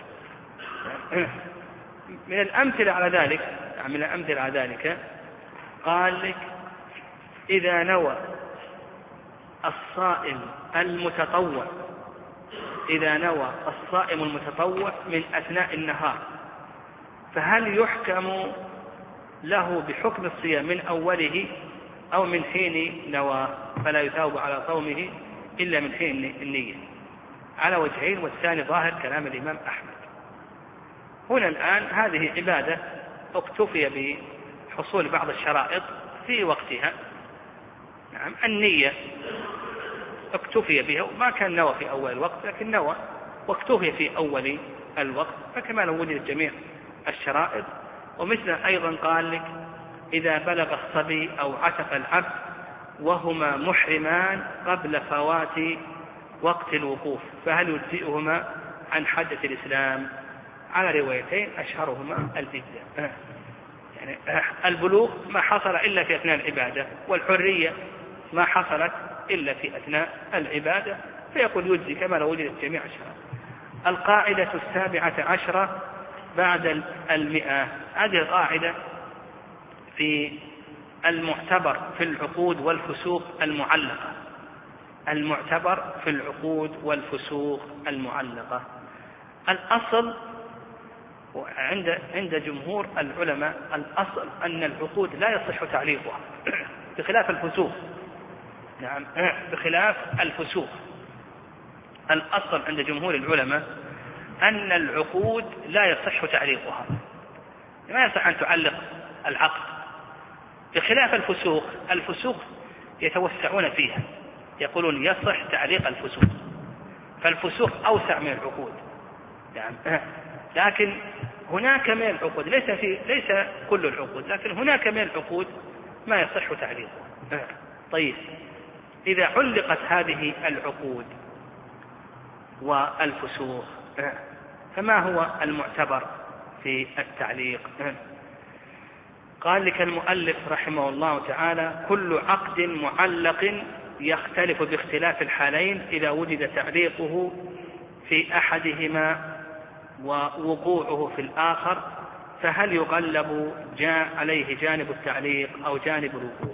من الأمثلة على ذلك من الأمثلة على ذلك قال لك إذا نوى الصائم المتطوع إذا نوى الصائم المتطوع من أثناء النهار فهل يحكم له بحكم الصيام من أوله أو من حين نوى فلا يثاب على صومه إلا من حين النية؟ على وجهين، والثاني ظاهر كلام الإمام أحمد. هنا الآن هذه عبادة اكتفي بحصول بعض الشرائط في وقتها. نعم النية اكتفي بها وما كان نوى في أول الوقت، لكن نوى واكتفي في أول الوقت فكما لو وجدت جميع الشرائط. ومثل أيضا قال لك إذا بلغ الصبي أو عتق العبد وهما محرمان قبل فوات وقت الوقوف فهل يجزئهما عن حجة الإسلام؟ على روايتين أشهرهما الفدية. يعني البلوغ ما حصل إلا في أثناء العبادة، والحرية ما حصلت إلا في أثناء العبادة، فيقول يجزي كما لو وجدت جميع الشرائط. القاعدة السابعة عشرة بعد المئة. هذه القاعدة في المعتبر في العقود والفسوق المعلقة. المعتبر في العقود والفسوق المعلقة الأصل عند عند جمهور العلماء الأصل أن العقود لا يصح تعليقها بخلاف الفسوق. نعم بخلاف الفسوق الأصل عند جمهور العلماء أن العقود لا يصح تعليقها، ما يصح أن تعلق العقد، بخلاف الفسوق. الفسوق يتوسعون فيها، يقولون يصح تعليق الفسوق، فالفسوق أوسع من العقود. نعم لكن هناك من العقود ليس في ليس كل العقود، لكن هناك من العقود ما يصح تعليقها. طيب إذا علقت هذه العقود والفسوق فما هو المعتبر في التعليق؟ قال لك المؤلف رحمه الله تعالى كل عقد معلق يختلف باختلاف الحالين إذا وجد تعليقه في أحدهما ووقوعه في الآخر فهل يغلب جاء عليه جانب التعليق أو جانب الوقوع؟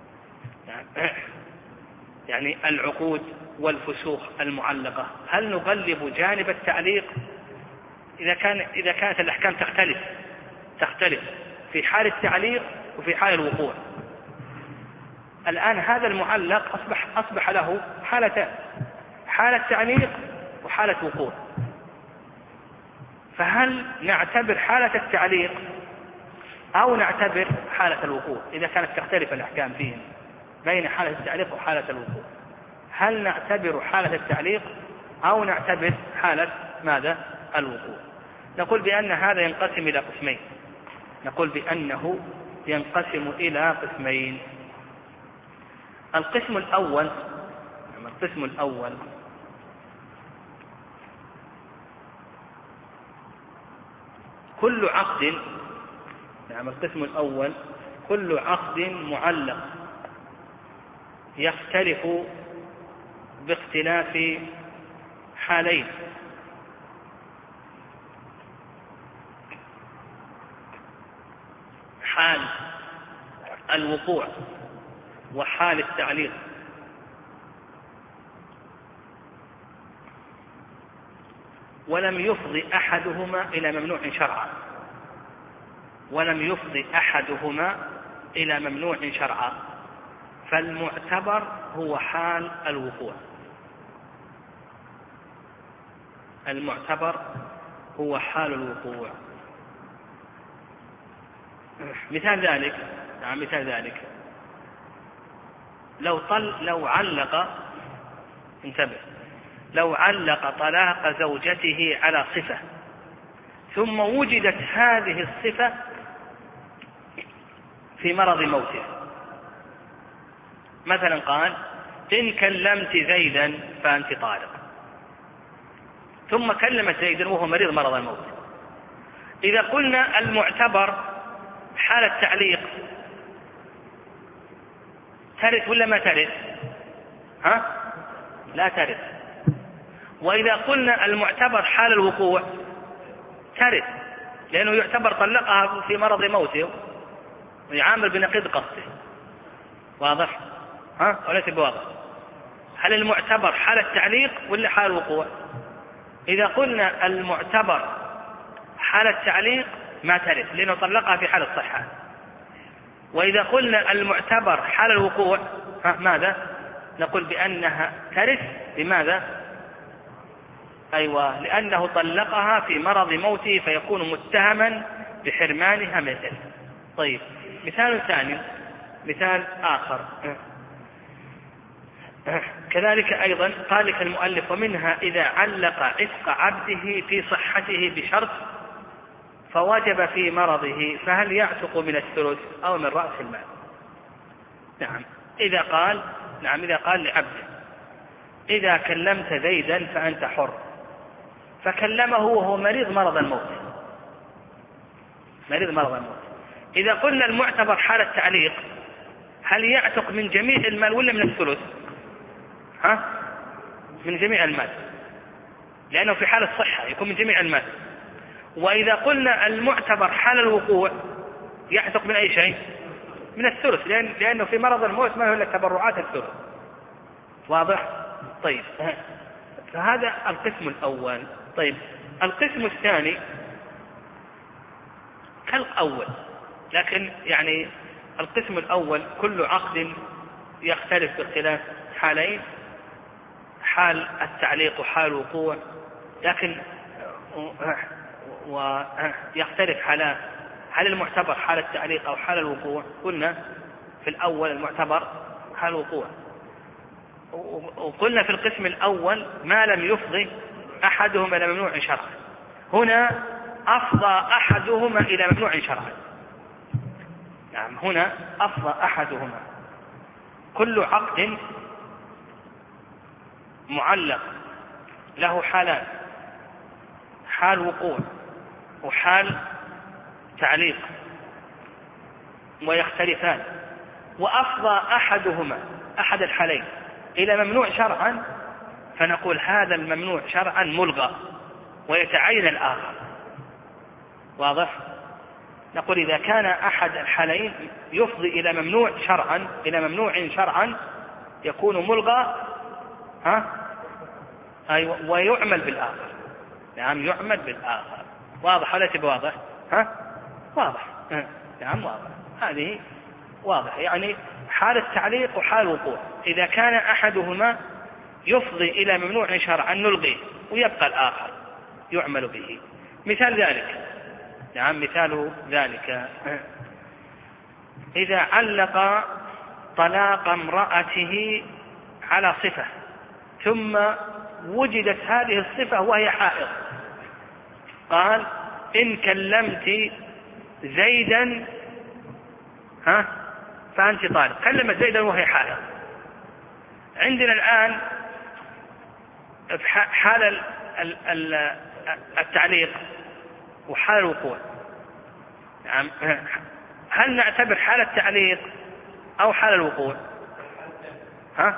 يعني العقود والفسوق المعلقة هل نغلب جانب التعليق إذا كان إذا كانت الأحكام تختلف تختلف في حال التعليق وفي حال الوقوع؟ الآن هذا المعلق أصبح أصبح له حالتان، حالة تعليق وحالة وقوع، فهل نعتبر حالة التعليق أو نعتبر حالة الوقوع إذا كانت تختلف الأحكام فيهم بين حالة التعليق وحالة الوقوع؟ هل نعتبر حالة التعليق أو نعتبر حالة ماذا؟ الوقوع. نقول بأن هذا ينقسم إلى قسمين نقول بأنه ينقسم إلى قسمين. القسم الأول القسم الأول كل عقد نعم القسم الأول كل عقد معلق يختلف باختلاف حالين. حال الوقوع وحال التعليق. ولم يفضي أحدهما إلى ممنوع شرعا ولم يفضي أحدهما إلى ممنوع شرعا فالمعتبر هو حال الوقوع. المعتبر هو حال الوقوع. مثال ذلك نعم مثال ذلك لو طل لو علق انتبه لو علق طلاق زوجته على صفة ثم وجدت هذه الصفة في مرض موته. مثلا قال إن كلمت زيدا فأنت طالق، ثم كلمت زيدا وهو مريض مرض الموت. إذا قلنا المعتبر حال التعليق ترث ولا ما ترث؟ ها؟ لا ترث. وإذا قلنا المعتبر حال الوقوع ترث، لأنه يعتبر طلقها في مرض موته ويعامل بنقيض قصده. واضح؟ ها؟ وليس بواضح. هل المعتبر حال التعليق ولا حال الوقوع؟ إذا قلنا المعتبر حال التعليق ما ترث لأنه طلقها في حال الصحة. وإذا قلنا المعتبر حال الوقوع ها ماذا؟ نقول بأنها ترث. لماذا؟ أيوة لأنه طلقها في مرض موته فيكون متهما بحرمانها مثل. طيب مثال ثاني مثال آخر كذلك أيضا قال لك المؤلف ومنها إذا علق عتق عبده في صحته بشرط فوجب في مرضه فهل يعتق من الثلث أو من رأس المال؟ نعم إذا قال نعم إذا قال لعبده إذا كلمت زيدا فأنت حر، فكلمه وهو مريض مرض الموت مريض مرض الموت إذا قلنا المعتبر حال التعليق هل يعتق من جميع المال ولا من الثلث؟ ها؟ من جميع المال، لأنه في حال الصحة يكون من جميع المال. وإذا قلنا المعتبر حال الوقوع يعتق من أي شيء؟ من الثلث، لأن لأنه في مرض الموت ما هو إلا تبرعات الثلث. واضح؟ طيب فهذا القسم الأول. طيب القسم الثاني كالأول، لكن يعني القسم الأول كل عقد يختلف باختلاف حالين، حال التعليق وحال الوقوع، لكن ويختلف حالات. هل المعتبر حال التعليق أو حال الوقوع؟ قلنا في الأول المعتبر حال الوقوع، وقلنا في القسم الأول ما لم يفضي أحدهما إلى ممنوع شرعا. هنا أفضى أحدهما إلى ممنوع شرعا. نعم هنا أفضى أحدهما. كل عقد معلق له حالان، حال وقوع وحال تعليق، ويختلفان، وأفضى أحدهما أحد الحالين إلى ممنوع شرعا فنقول هذا الممنوع شرعا ملغى ويتعين الآخر. واضح؟ نقول إذا كان أحد الحالين يفضي إلى ممنوع شرعا إلى ممنوع شرعا يكون ملغى ها أيوة ويعمل بالآخر. نعم يعمل بالآخر. واضح ولا تبقى واضح؟ ها واضح. نعم واضح. هذه واضح. يعني حال التعليق وحال الوقوع إذا كان أحدهما يفضي إلى ممنوع شرعا نلغيه ويبقى الآخر يعمل به. مثال ذلك نعم مثال ذلك إذا علق طلاق امرأته على صفة ثم وجدت هذه الصفة وهي حائض. قال إن كلمت زيدا ها فأنت طالق. كلمت زيدا وهي حائض. عندنا الآن حال التعليق وحال الوقوع. نعم هل نعتبر حال التعليق أو حال الوقوع؟ ها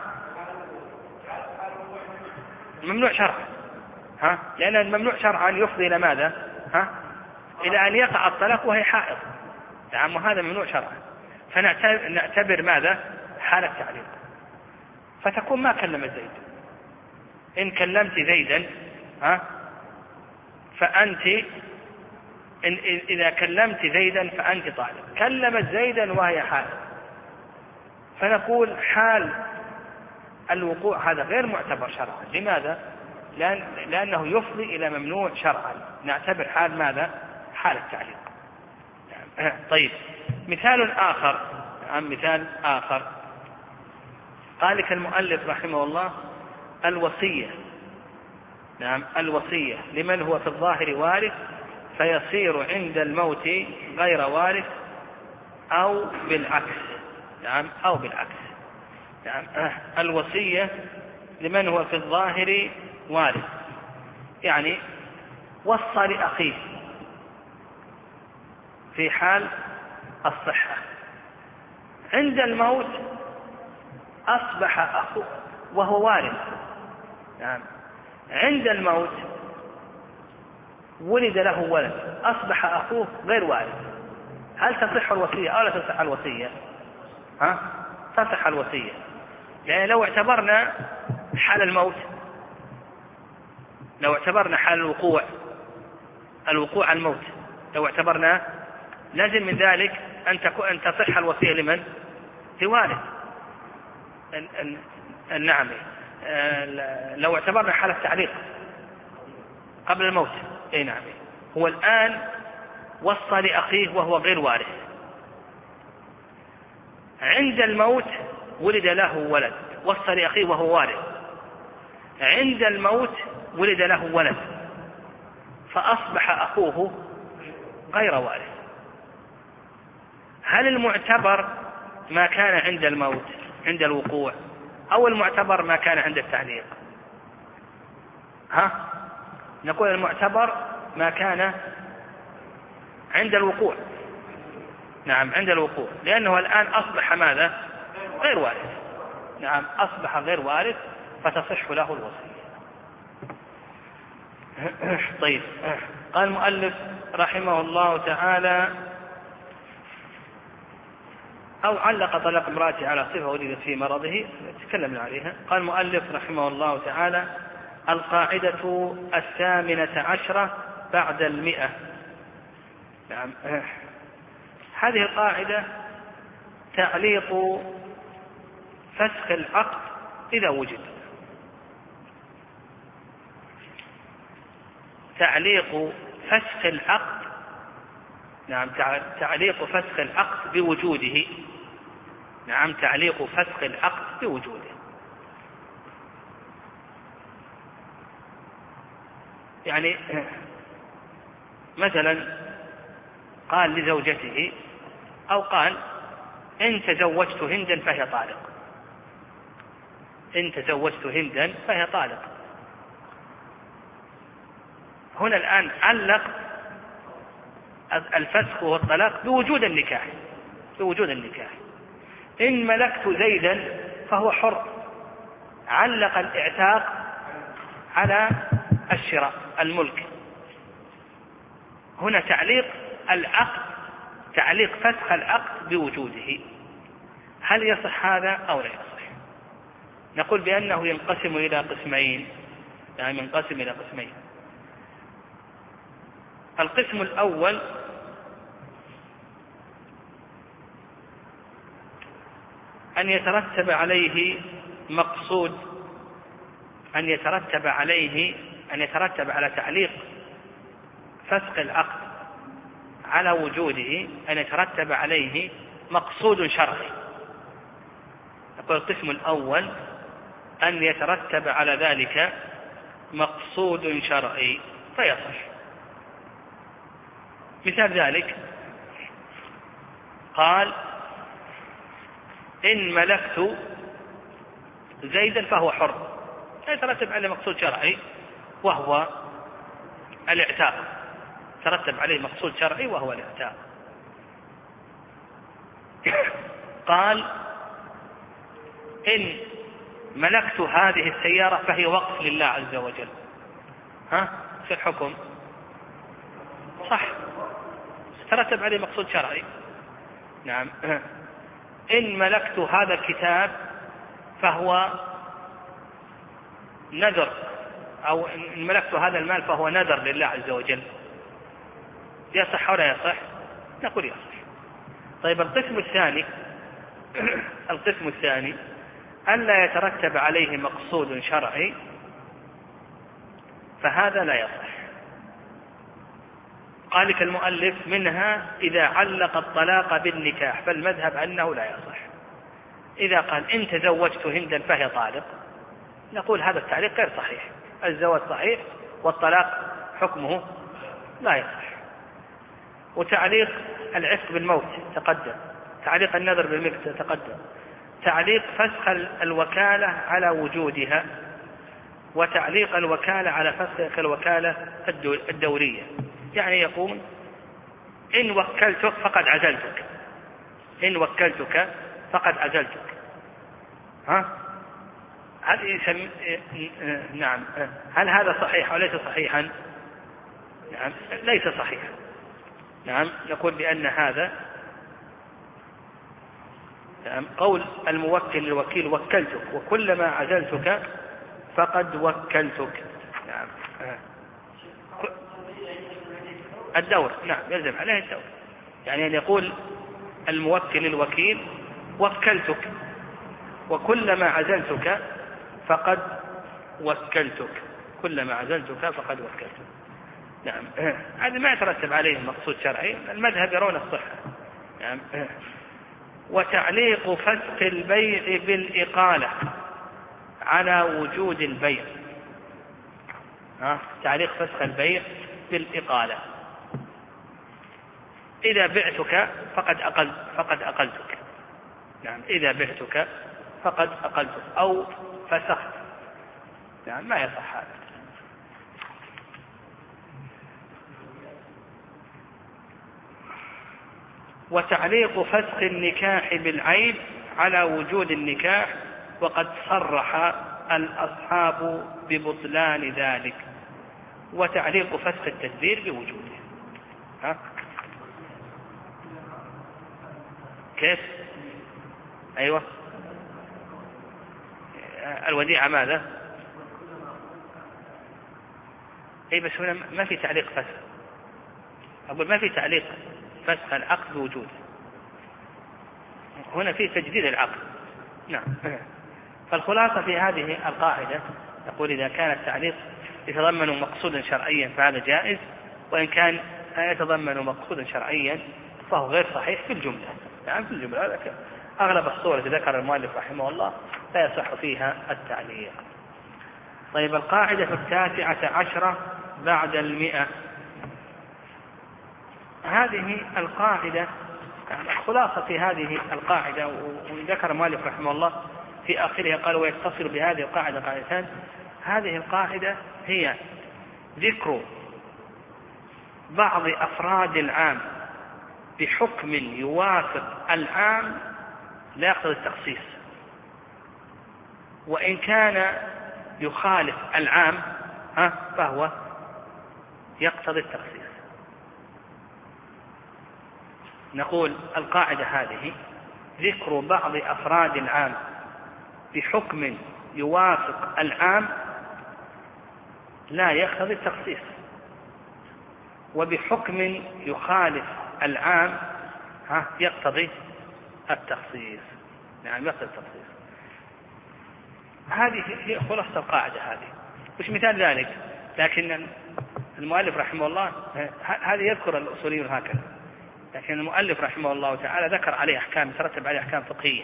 ممنوع شرعا، ها لأن الممنوع شرعا يفضي إلى ماذا؟ ها إلى أن يقع الطلاق وهي حائض، نعم وهذا ممنوع شرعا. فنعتبر ماذا؟ حالة تعليق. فتكون ما كلمت زيد. إن كلمت زيدا ها فأنت إن إذا كلمت زيدا فأنت طالق. كلمت زيدا وهي حائض، فنقول حال الوقوع هذا غير معتبر شرعا. لماذا؟ لأن لأنه يفضي إلى ممنوع شرعا. نعتبر حال ماذا؟ حال التعليق. طيب مثال آخر، نعم مثال آخر قال لك المؤلف رحمه الله الوصية، نعم الوصية لمن هو في الظاهر وارث فيصير عند الموت غير وارث أو بالعكس، نعم أو بالعكس. نعم الوصية لمن هو في الظاهر وارث، يعني وصى لأخيه في حال الصحة، عند الموت أصبح أخوه وهو وارث، نعم عند الموت ولد له ولد أصبح أخوه غير وارث. هل تصح الوصية أو لا تصح الوصية؟ ها تصح الوصية، يعني لو اعتبرنا حال الموت، لو اعتبرنا حال الوقوع الوقوع على الموت لو اعتبرنا لازم من ذلك أن تكون أن تصح الوصية لمن؟ لوارث. النعم لو اعتبرنا حال التعليق قبل الموت، اي نعم هو الآن وصى لأخيه وهو غير وارث، عند الموت ولد له ولد، وصى لأخيه وهو وارث، عند الموت ولد له ولد فأصبح أخوه غير وارث. هل المعتبر ما كان عند الموت عند الوقوع أو المعتبر ما كان عند التعليق؟ ها نقول المعتبر ما كان عند الوقوع، نعم عند الوقوع، لأنه الآن أصبح ماذا؟ غير وارث، نعم أصبح غير وارث فتصح له الوصية. طيب قال المؤلف رحمه الله تعالى أو علق طلاق امرأته على صفة وجدت في مرضه، تكلمنا عليها. قال المؤلف رحمه الله تعالى القاعدة الثامنة عشرة بعد المئة. نعم هذه القاعدة تعليق فسخ العقد إذا وجد، تعليق فسخ العقد، نعم تعليق فسخ العقد بوجوده، نعم تعليق فسخ العقد بوجوده. يعني مثلا قال لزوجته أو قال إن تزوجت هندا فهي طالق، إن تزوجت هندا فهي طالق. هنا الآن علق الفسخ والطلاق بوجود النكاح، بوجود النكاح. إن ملكت زيدا فهو حر، علق الإعتاق على الشراء الملك. هنا تعليق العقد، تعليق فسخ العقد بوجوده. هل يصح هذا أو لا يصح؟ نقول بأنه ينقسم إلى قسمين، يعني ينقسم إلى قسمين. القسم الأول أن يترتب عليه مقصود، أن يترتب عليه أن يترتب على تعليق فسخ العقد على وجوده أن يترتب عليه مقصود شرعي. نقول القسم الأول أن يترتب على ذلك مقصود شرعي فيصح. مثال ذلك قال إن ملكت زيدا فهو حر، يترتب عليه مقصود شرعي وهو الاعتاق، ترتب عليه مقصود شرعي وهو الاعتاق. قال إن ملكت هذه السيارة فهي وقف لله عز وجل، ها في الحكم صح، ترتب عليه مقصود شرعي. نعم. إن ملكت هذا الكتاب فهو نذر، أو إن ملكت هذا المال فهو نذر لله عز وجل، يصح ولا يصح؟ نقول يصح. طيب القسم الثاني القسم الثاني أن لا يترتب عليه مقصود شرعي، فهذا لا يصح. قال لك المؤلف منها إذا علق الطلاق بالنكاح، فالمذهب أنه لا يصح. إذا قال إن تزوجت هندا فهي طالق، نقول هذا التعليق غير صحيح، الزواج صحيح والطلاق حكمه لا يصح. وتعليق العتق بالموت تقدم، تعليق النذر بالملك تقدم، تعليق فسخ الوكالة على وجودها، وتعليق الوكالة على فسخ الوكالة الدورية. يعني يقول إن وكلتك فقد عزلتك، إن وكلتك فقد عزلتك، ها هل يسم... نعم هل هذا صحيح أو ليس صحيحا؟ نعم ليس صحيحا. نعم نقول بأن هذا نعم قول الموكل للوكيل وكلتك وكلما عزلتك فقد وكلتك. نعم الدور، نعم يلزم عليه الدور، يعني أن يقول الموكل للوكيل وكلتك وكلما عزلتك فقد وكلتك، كلما عزلتك فقد وكلتك. نعم هذا ما يترتب عليه مقصود شرعي، المذهب يرون الصحة. نعم. وتعليق فسخ البيع بالإقالة على وجود البيع، ها تعليق فسخ البيع بالإقالة، إذا بعتك فقد أقل فقد أقلتك. نعم إذا بعتك فقد أقلتك أو فسخت، نعم ما يصح هذا. وتعليق فسخ النكاح بالعيب على وجود النكاح، وقد صرح الأصحاب ببطلان ذلك. وتعليق فسخ التدبير بوجوده، ها كيف؟ أيوة الوديعة ماذا؟ أي بس هنا ما في تعليق فسخ، أقول ما في تعليق فسخ العقد بوجوده، هنا في تجديد العقد. نعم. فالخلاصة في هذه القاعدة نقول إذا كان التعليق يتضمن مقصودا شرعيا فهذا جائز، وإن كان يتضمن مقصودا شرعيا فهو غير صحيح في الجملة. نعم في الجملة هذا أغلب الصور التي ذكر المؤلف رحمه الله لا يصح فيها التعليق. طيب القاعدة التاسعة عشرة بعد المئة، هذه القاعدة الخلاصة في هذه القاعدة، وذكر المؤلف رحمه الله في آخرها قال ويتصل بهذه القاعدة قاعدتان. هذه القاعدة هي ذكر بعض أفراد العام بحكم يوافق العام لا يقتضي التخصيص، وإن كان يخالف العام ها فهو يقتضي التخصيص. نقول القاعدة هذه ذكر بعض أفراد العام بحكم يوافق العام لا يقتضي التخصيص، وبحكم يخالف العام ها يقتضي التخصيص. نعم يقتضي التخصيص. هذه هي خلاصة القاعدة هذه. وش مثال ذلك؟ لكن المؤلف رحمه الله هذا يذكر الأصوليون هكذا، لكن المؤلف رحمه الله تعالى ذكر عليه أحكام ترتب عليه أحكام فقهية.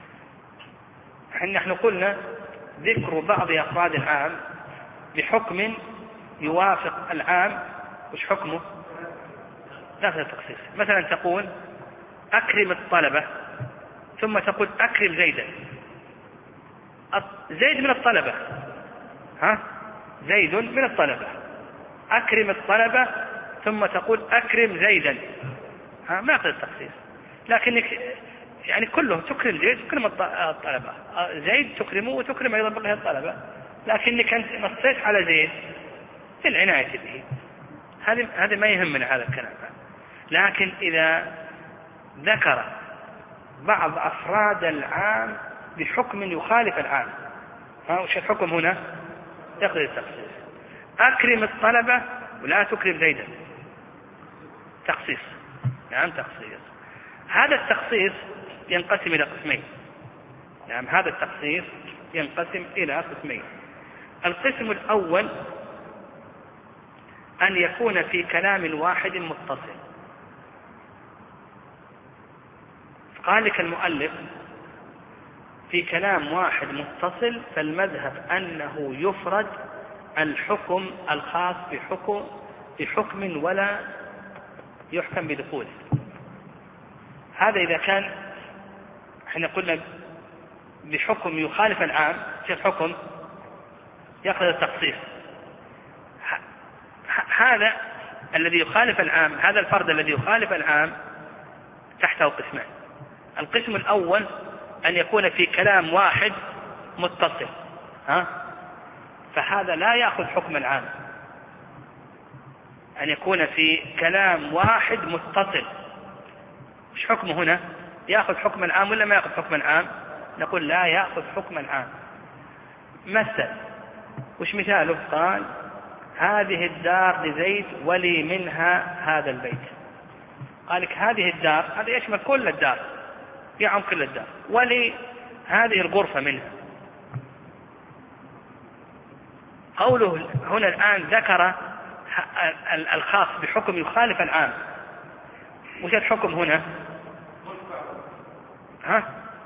نحن قلنا ذكر بعض أفراد العام بحكم يوافق العام، وش حكمه؟ لا في التخصيص. مثلا تقول أكرم الطلبة ثم تقول أكرم زيدا، زيد من الطلبة، ها زيد من الطلبة، أكرم الطلبة ثم تقول أكرم زيدا، ها ما في التخصيص. لكنك يعني كلهم تكرم زيد وتكرم الطلبة، زيد تكرمه وتكرم أيضا بقية الطلبة، لكنك أنت نصيت على زيد للعناية به، هذا هذا ما يهمنا هذا الكلام. لكن إذا ذكر بعض أفراد العام بحكم يخالف العام، ها وش الحكم هنا؟ يقضي التخصيص. أكرم الطلبة ولا تكرم زيدا، تخصيص. نعم تخصيص. هذا التخصيص ينقسم إلى قسمين. نعم هذا التخصيص ينقسم إلى قسمين. القسم الأول أن يكون في كلام واحد متصل. قال لك المؤلف في كلام واحد متصل، فالمذهب أنه يفرد الحكم الخاص بحكم بحكم ولا يحكم بدخوله. هذا إذا كان احنا قلنا بحكم يخالف العام، في الحكم يأخذ التخصيص. هذا الذي يخالف العام، هذا الفرد الذي يخالف العام تحته قسمان. القسم الأول أن يكون في كلام واحد متصل، ها؟ فهذا لا يأخذ حكم العام. أن يكون في كلام واحد متصل، مش حكمه هنا؟ يأخذ حكم العام ولا ما يأخذ حكم العام؟ نقول لا يأخذ حكم العام. مثل، وش مثاله؟ قال هذه الدار لزيد ولي منها هذا البيت. قال لك هذه الدار، هذا يشمل كل الدار، يعم كل الدار، ولي هذه الغرفة منها. قوله هنا الآن ذكر الخاص بحكم يخالف العام. وش الحكم هنا؟ ها؟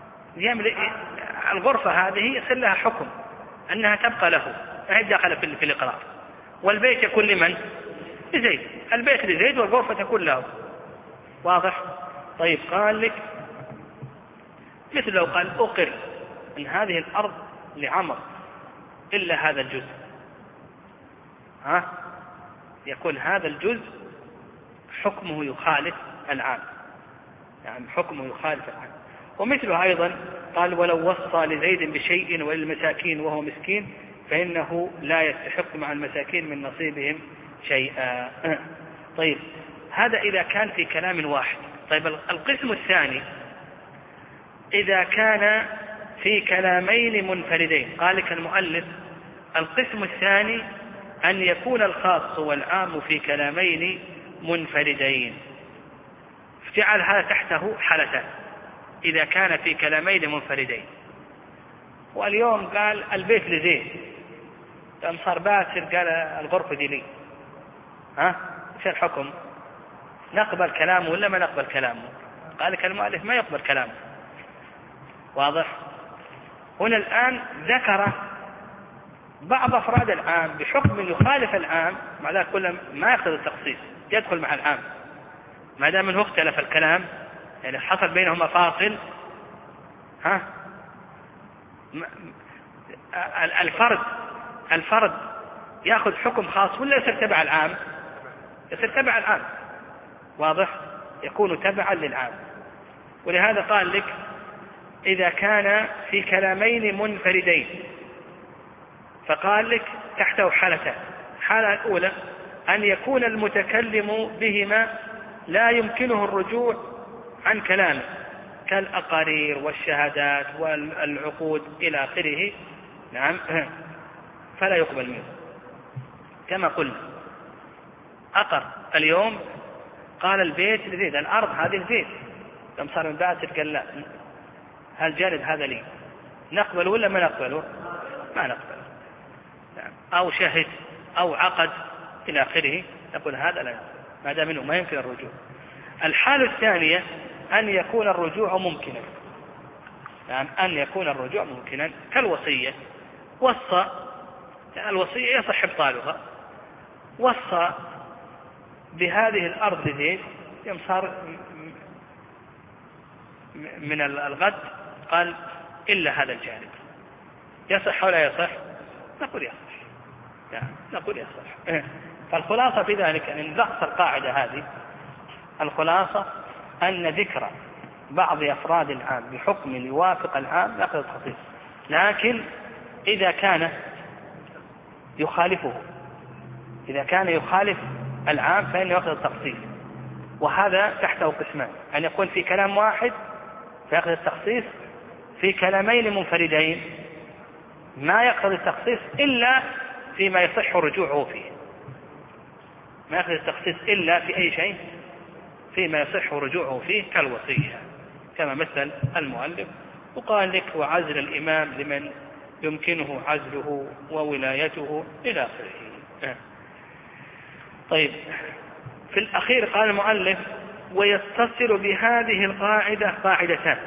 الغرفة هذه يصير لها حكم أنها تبقى له، ما هي داخلة في الإقرار. والبيت يكون لمن؟ لزيد. البيت لزيد والغرفة تكون له. واضح؟ طيب قال لك مثل لو قال أقر أن هذه الأرض لعمر إلا هذا الجزء، ها؟ يكون هذا الجزء حكمه يخالف العام، يعني حكمه يخالف العام. ومثله أيضا قال ولو وصى لزيد بشيء وللمساكين وهو مسكين فإنه لا يستحق مع المساكين من نصيبهم شيئا. طيب هذا إذا كان في كلام واحد. طيب القسم الثاني إذا كان في كلامين منفردين. قال لك المؤلف القسم الثاني أن يكون الخاص والعام في كلامين منفردين، جعل هذا تحته حالتان إذا كان في كلامين منفردين. واليوم قال البيت لزيد، قام صار باسر قال الغرفة دي لي، ها؟ ايش الحكم؟ نقبل كلامه ولا ما نقبل كلامه؟ قال لك المؤلف ما يقبل كلامه. واضح؟ هنا الآن ذكر بعض أفراد العام بحكم يخالف العام، مع ذلك كله ما يأخذ التخصيص، يدخل مع العام ما دام انه اختلف الكلام، يعني حصل بينهما فاصل. ها؟ الفرد الفرد يأخذ حكم خاص ولا يصير تبع العام؟ يصير تبع العام. واضح؟ يكون تبعا للعام. ولهذا قال لك إذا كان في كلامين منفردين، فقال لك تحته حالتان. الحالة الأولى أن يكون المتكلم بهما لا يمكنه الرجوع عن كلامه كالأقارير والشهادات والعقود إلى آخره، نعم، فلا يقبل منه. كما قلنا أقر اليوم قال البيت لزيد، الأرض هذه لزيد، لم صار من باسر قال لا، هل جانب هذا لي؟ نقبل ولا ما نقبله؟ ما نقبل. نعم. أو شهد أو عقد إلى آخره، نقول هذا لا يقبل ما دام منه ما يمكن الرجوع. الحالة الثانية أن يكون الرجوع ممكنا، يعني أن يكون الرجوع ممكنا كالوصية. وصى، يعني الوصية يصح إبطالها، وصى بهذه الأرض لزيد، يوم صار من الغد قال إلا هذا الجانب، يصح ولا يصح؟ نقول يصح، يعني نقول يصح. فالخلاصة في ذلك أن نلخص القاعدة هذه، الخلاصة أن ذكر بعض أفراد العام بحكم يوافق العام يأخذ التخصيص، لكن إذا كان يخالفه إذا كان يخالف العام فإنه يأخذ التخصيص. وهذا تحته قسمان، أن يكون في كلام واحد فيأخذ التخصيص، في كلامين منفردين ما يأخذ التخصيص إلا فيما يصح رجوعه فيه، ما يأخذ التخصيص إلا في أي شيء فيما يصح رجوعه فيه كالوصية كما مثل المؤلف، وقال لك وعزل الإمام لمن يمكنه عزله وولايته إلى آخره. طيب، في الأخير قال المؤلف ويتصل بهذه القاعدة قاعدتان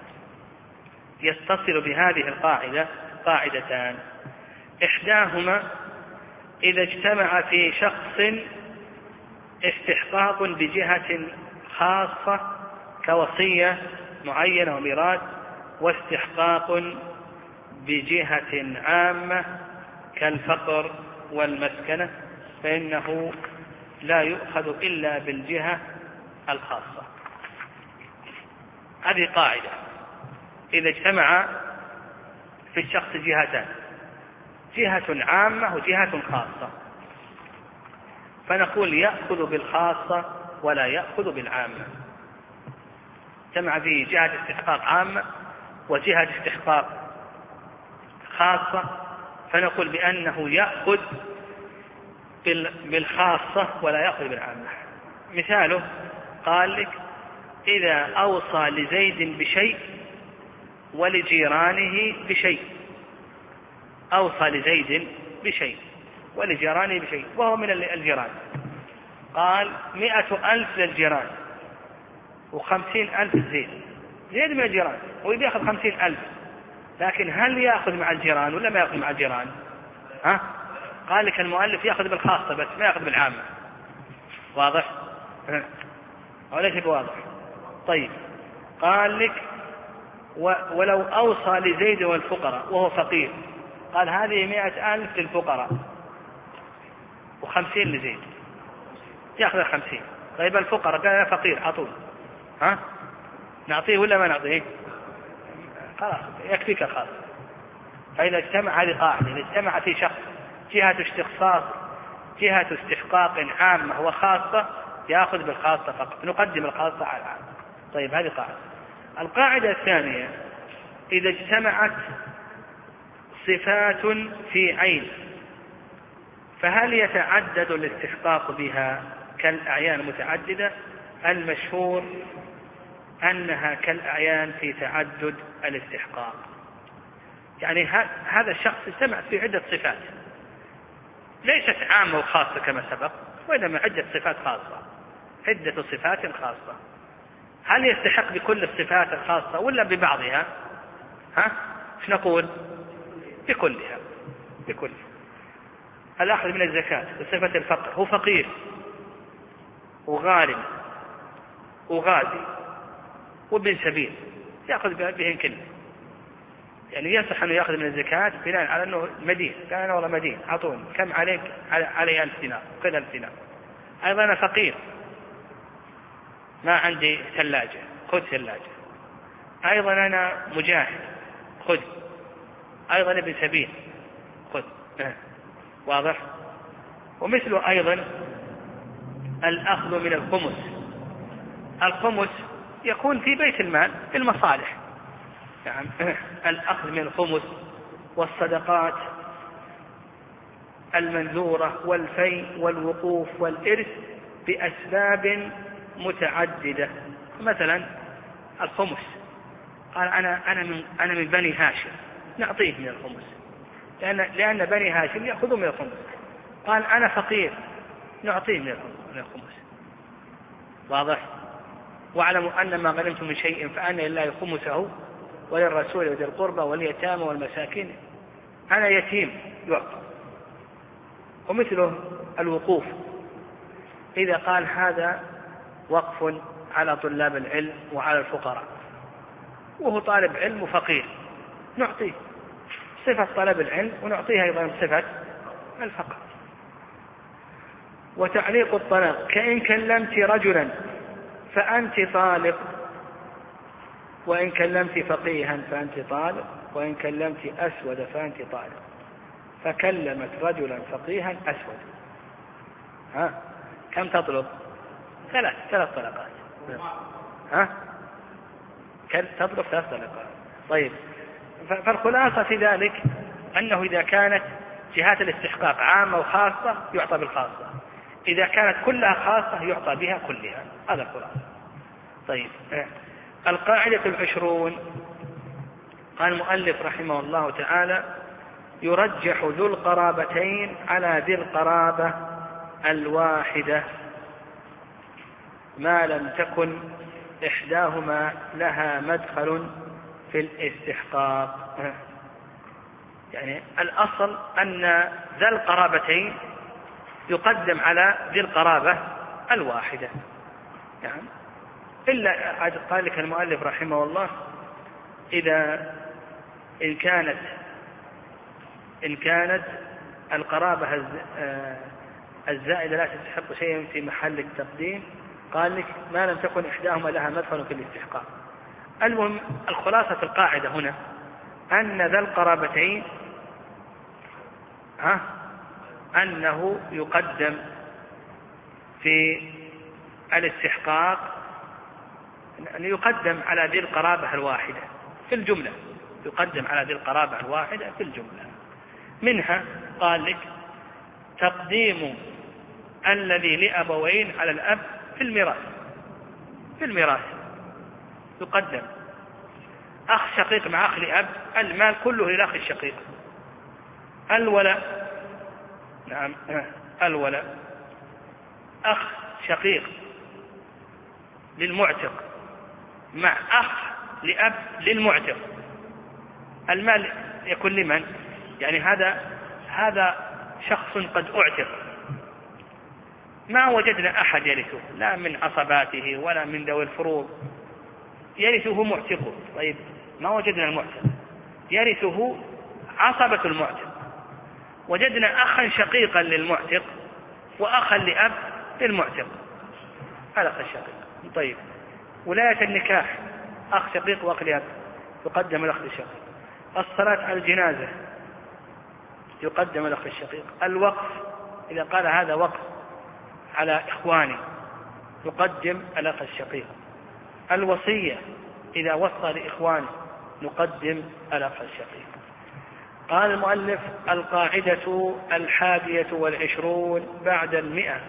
يتصل بهذه القاعدة قاعدتان إحداهما إذا اجتمع في شخص استحقاق بجهة خاصة كوصية معينة وميراث، واستحقاق بجهة عامة كالفقر والمسكنة، فإنه لا يؤخذ إلا بالجهة الخاصة. هذه قاعدة إذا اجتمع في الشخص جهتان، جهة عامة وجهة خاصة، فنقول يأخذ بالخاصة ولا يأخذ بالعامة. اجتمع فيه جهة استحقاق عامة وجهة استحقاق خاصة، فنقول بأنه يأخذ بالخاصة ولا يأخذ بالعامة. مثاله قال لك إذا أوصى لزيد بشيء ولجيرانه بشيء، أوصى لزيد بشيء ولجيرانه بشيء وهو من الجيران، قال مئة ألف للجيران وخمسين ألف زيد، زيد من الجيران ويبي يأخذ خمسين ألف، لكن هل يأخذ مع الجيران ولا ما يأخذ مع الجيران؟ ها؟ قال لك المؤلف يأخذ بالخاصة بس ما يأخذ بالعامة. واضح؟ وليس بواضح. طيب، قال لك ولو أوصى لزيد والفقراء وهو فقير، قال هذه مئة ألف للفقراء وخمسين لزيد، يأخذ الخمسين. طيب الفقراء قال فقير عطول، ها؟ نعطيه ولا ما نعطيه؟ خلاص يكفيك خلاص. فإذا اجتمع، هذه قاعدة، إذا اجتمع في شخص جهة استخصاص جهة استحقاق عامة وخاصة يأخذ بالخاصة فقط، نقدم الخاصة على العام. طيب، هذه قاعدة. القاعدة الثانية إذا اجتمعت صفات في عين، فهل يتعدد الاستحقاق بها كالأعيان المتعددة؟ المشهور أنها كالأعيان في تعدد الاستحقاق. يعني هذا الشخص اجتمع في عدة صفات ليست عامة وخاصة كما سبق، وإنما عدة صفات خاصة، عدة صفات خاصة. هل يستحق بكل الصفات الخاصة ولا ببعضها؟ ها؟ ايش نقول؟ بكلها بكلها. الأخذ من الزكاة بصفة الفقر، هو فقير وغارم وغازي وابن سبيل، يأخذ بهن كله. يعني يصح أنه يأخذ من الزكاة بناء على أنه مدين، قال أنا والله مدين عطوني كم عليك؟ علي ألف دينار، خذ ألف دينار. أيضا أنا فقير ما عندي ثلاجة، خذ ثلاجة. أيضا أنا مجاهد، خذ. أيضا ابن سبيل، خذ. واضح؟ ومثله أيضا الأخذ من الخمس. الخمس يكون في بيت المال في المصالح، يعني الأخذ من الخمس والصدقات المنذورة والفي والوقوف والإرث بأسباب متعددة. مثلا الخمس، قال أنا أنا من أنا من بني هاشم، نعطيه من الخمس لأن لأن بني هاشم يأخذوا من الخمس. قال أنا فقير، نعطيه من الخمس. واضح؟ واعلموا أن ما غنمتم من شيء فأن لله خمسه وللرسول وذي القربى واليتامى والمساكين. أنا يتيم يعطى. ومثله الوقوف، إذا قال هذا وقف على طلاب العلم وعلى الفقراء، وهو طالب علم وفقير، نعطيه صفة طلب العلم ونعطيها أيضا صفة الفقر. وتعليق الطلاق، كإن كلمت رجلا فأنت طالق، وإن كلمت فقيها فأنت طالب، وإن كلمت أسود فأنت طالب. فكلمت رجلا فقيها أسود. ها كم تطلب؟ ثلاث ثلاث طلقات. ها تطلب ثلاث طلقات. طيب، فالخلاصة في ذلك أنه إذا كانت جهات الاستحقاق عامة وخاصة يعطى بالخاصة، إذا كانت كلها خاصة يعطى بها كلها. هذا الخلاصة. طيب، القاعدة العشرون قال المؤلف رحمه الله تعالى: يرجح ذو القرابتين على ذي القرابة الواحدة ما لم تكن إحداهما لها مدخل في الاستحقاق. يعني الأصل أن ذا القرابتين يقدم على ذي القرابة الواحدة، يعني إلا قال لك المؤلف رحمه الله: إذا إن كانت إن كانت القرابة الزائدة لا تستحق شيئا في محل التقديم، قال لك ما لم تكن إحداهما لها مدخل في الاستحقاق. المهم الخلاصة في القاعدة هنا أن ذا القرابتين ها أنه يقدم في الاستحقاق، أن يقدم على ذي القرابة الواحدة في الجملة، يقدم على ذي القرابة الواحدة في الجملة. منها قال لك تقديم الذي لأبوين على الأب في الميراث. في الميراث يقدم أخ شقيق مع أخ لأب، المال كله للأخ الشقيق. الولاء، نعم الولاء أخ شقيق للمعتق مع أخ لأب للمعتق، المال يكون لمن؟ يعني هذا هذا شخص قد أعتق، ما وجدنا أحد يرثه لا من عصباته ولا من ذوي الفروض، يرثه معتقه. طيب، ما وجدنا المعتق، يرثه عصبة المعتق. وجدنا أخا شقيقا للمعتق وأخا لأب للمعتق، هذا أخ الشقيق. طيب، ولاية النكاح أخ شقيق وأخ لأب يقدم الأخ الشقيق. الصلاة على الجنازة يقدم الأخ الشقيق. الوقف إذا قال هذا وقف على إخواني يقدم الأخ الشقيق. الوصية إذا وصى لإخوانه نقدم الأخ الشقيق. قال المؤلف: القاعدة الحادية والعشرون بعد المئة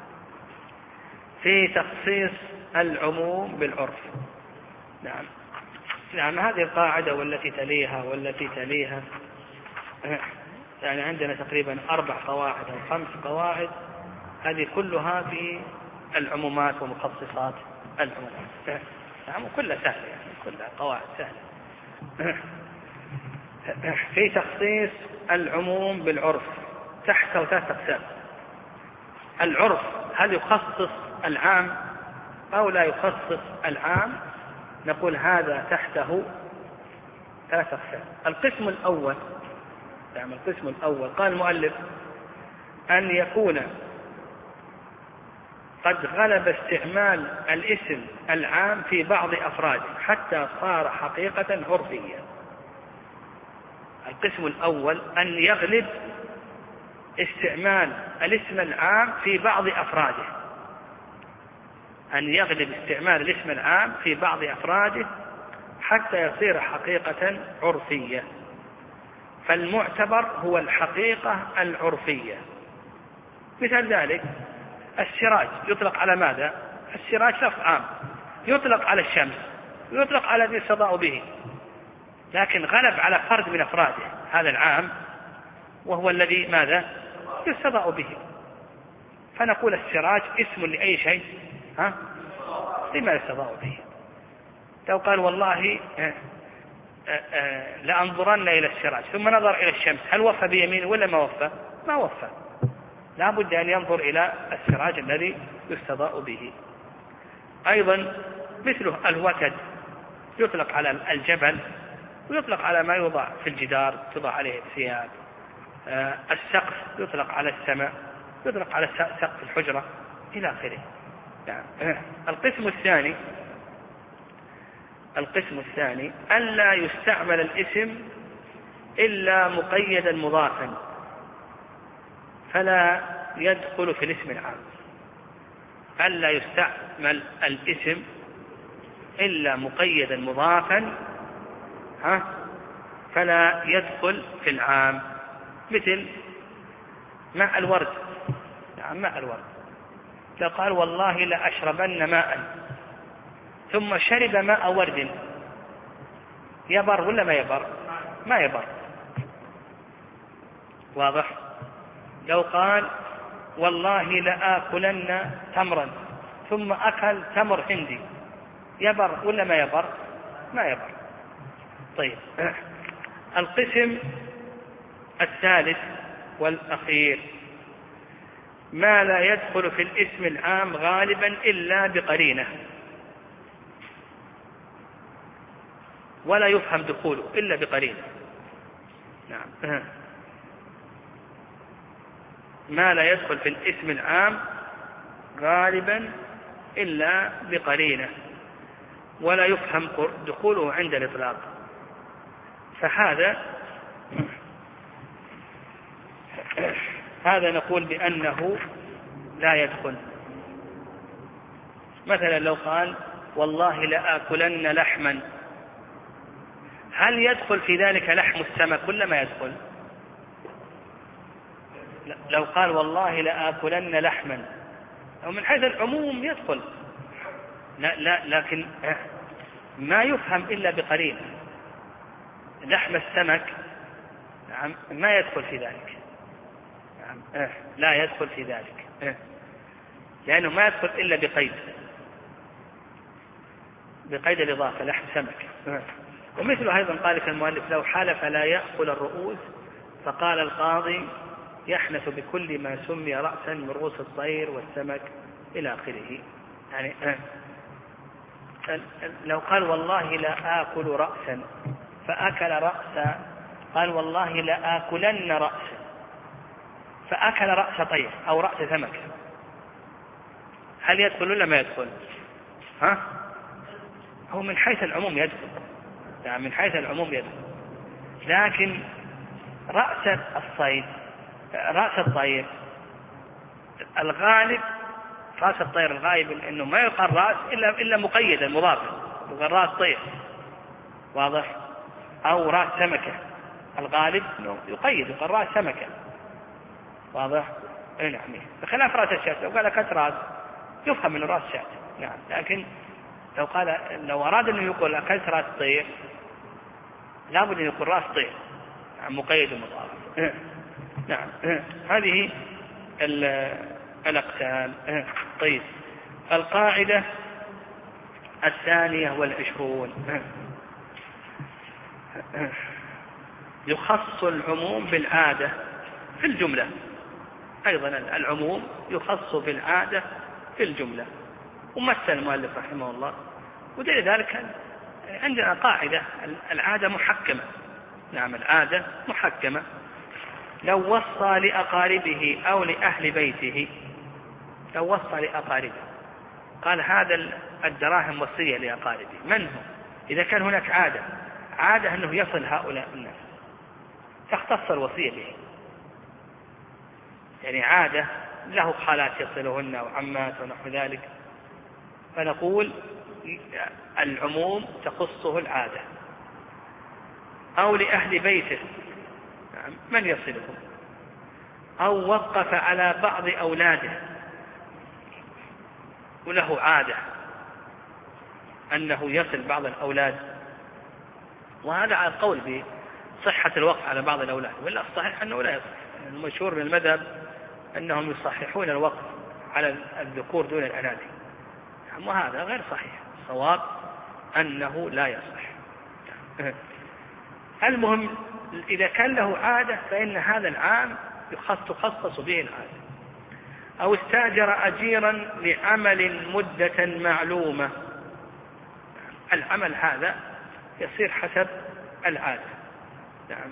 في تخصيص العموم بالعرف. نعم نعم هذه القاعدة والتي تليها والتي تليها، يعني عندنا تقريبا أربع قواعد أو خمس قواعد، هذه كلها في العمومات ومخصصات العمومات. نعم كلها سهلة، يعني كلها قواعد سهلة. في تخصيص العموم بالعرف تحته ثلاث أقسام. العرف هل يخصص العام أو لا يخصص العام؟ نقول هذا تحته ثلاث أقسام. القسم الأول، يعني القسم الأول قال المؤلف: أن يكون قد غلب استعمال الاسم العام في بعض أفراده حتى صار حقيقة عرفية. القسم الأول أن يغلب استعمال الاسم العام في بعض أفراده، أن يغلب استعمال الاسم العام في بعض أفراده حتى يصير حقيقة عرفية. فالمعتبر هو الحقيقة العرفية. مثال ذلك السراج يطلق على ماذا؟ السراج لفظ عام يطلق على الشمس، يطلق على ذي الصداء به، لكن غلب على فرد من أفراده هذا العام وهو الذي ماذا؟ يستضاء به. فنقول السراج اسم لأي شيء ها؟ لما يستضاء به. لو قال والله لأنظرن إلى السراج ثم نظر إلى الشمس، هل وفى بيمينه ولا ما وفى؟ ما وفى، لا بد أن ينظر إلى السراج الذي يستضاء به. أيضا مثله الوتد يطلق على الجبل ويطلق على ما يوضع في الجدار توضع عليه الثياب. آه السقف يطلق على السماء، يطلق على سقف الحجرة إلى آخره. يعني آه القسم الثاني القسم الثاني ألا يستعمل الاسم إلا مقيدا مضافا فلا يدخل في الاسم العام. ألا يستعمل الاسم إلا مقيدا مضافا ها فلا يدخل في العام، مثل ماء الورد. نعم ماء الورد، لو قال والله لأشربن ماء ثم شرب ماء ورد يبر ولا ما يبر؟ ما يبر. واضح؟ لو قال والله لآكلن تمرا ثم أكل تمر هندي يبر ولا ما يبر؟ ما يبر. طيب القسم الثالث والأخير ما لا يدخل في الاسم العام غالبا إلا بقرينة ولا يفهم دخوله إلا بقرينة. نعم ما لا يدخل في الاسم العام غالبا إلا بقرينة ولا يفهم دخوله عند الإطلاق، فهذا هذا نقول بأنه لا يدخل. مثلا لو قال والله لآكلن لحما، هل يدخل في ذلك لحم السمك ولا ما يدخل؟ لو قال والله لآكلن لحما أو من حيث العموم يدخل، لا, لا لكن ما يفهم إلا بقرينة. لحم السمك نعم ما يدخل في ذلك، نعم لا يدخل في ذلك لأنه ما يدخل إلا بقيد بقيد الإضافة لحم سمك. ومثله أيضا قال المؤلف لو حلف لا يأكل الرؤوس فقال القاضي يحنث بكل ما سمي رأسا من رؤوس الطير والسمك إلى آخره. يعني لو قال والله لا آكل رأسا فأكل رأسا، قال والله لا آكلن رأسا فأكل رأس طير أو رأس سمك، هل يدخل ولا ما يدخل؟ ها؟ هو من حيث العموم يدخل، يعني من حيث العموم يدخل، لكن رأس الصيد رأس الطير الغالب رأس الطير الغالب إنه ما يقال رأس إلا إلا مقيدا مضافا، يقال رأس طير. واضح؟ أو رأس سمكة الغالب إنه يقيد يقال رأس سمكة. واضح؟ إيه نعم. بخلاف رأس الشاة لو قال أكلت رأس يفهم إنه رأس شاة، نعم. لكن لو قال لو أراد إنه يقول أكلت رأس طير لابد أن يقول رأس طير، نعم مقيد مضاف. نعم هذه الأقسام. طيب القاعدة الثانية والعشرون يخص العموم بالعادة في الجملة. أيضا العموم يخص بالعادة في الجملة. ومثل المؤلف رحمه الله ودليل ذلك عندنا قاعدة العادة محكمة. نعم العادة محكمة. لو وصى لأقاربه أو لأهل بيته، لو وصى لأقاربه قال هذا الدراهم وصية لأقاربه، من هو؟ إذا كان هناك عادة عادة أنه يصل هؤلاء الناس تختص الوصية به، يعني عادة له خالات يصلهن أو عمات ونحو ذلك، فنقول العموم تخصه العادة. أو لأهل بيته من يصلهم، أو وقف على بعض أولاده وله عادة أنه يصل بعض الأولاد، وهذا على القول بصحة الوقف على بعض الأولاد، ولا الصحيح أنه لا يصح. المشهور من المذهب أنهم يصححون الوقف على الذكور دون الأناثي، وهذا غير صحيح. الصواب أنه لا يصح. المهم إذا كان له عادة فإن هذا العام تخصص به العادة. أو استأجر أجيرا لعمل مدة معلومة، العمل هذا يصير حسب العادة. يعني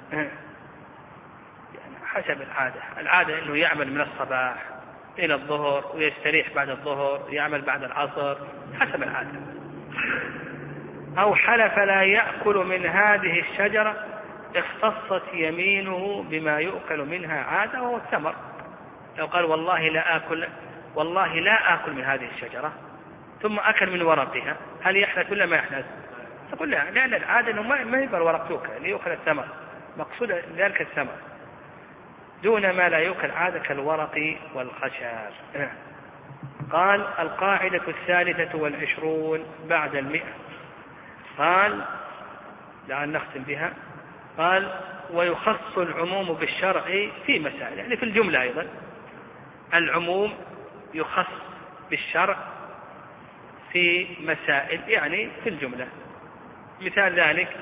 حسب العادة، العادة أنه يعمل من الصباح إلى الظهر ويستريح بعد الظهر، يعمل بعد العصر، حسب العادة. أو حلف لا يأكل من هذه الشجرة اختصت يمينه بما يؤكل منها عادة وهو التمر. لو قال والله لا آكل والله لا آكل من هذه الشجرة ثم أكل من ورقها، هل يحنث ولا ما يحنث؟ تقول لا، لأن العادة أنه ما يبر ورق توكل ليؤكل الثمر، مقصود ذلك الثمر دون ما لا يؤكل عادة كالورق والخشب. قال القاعدة الثالثة والعشرون بعد المئة، قال لعل نختم بها، قال ويخص العموم بالشرع في مسائل، يعني في الجملة أيضا العموم يخص بالشرع في مسائل، يعني في الجملة. مثال ذلك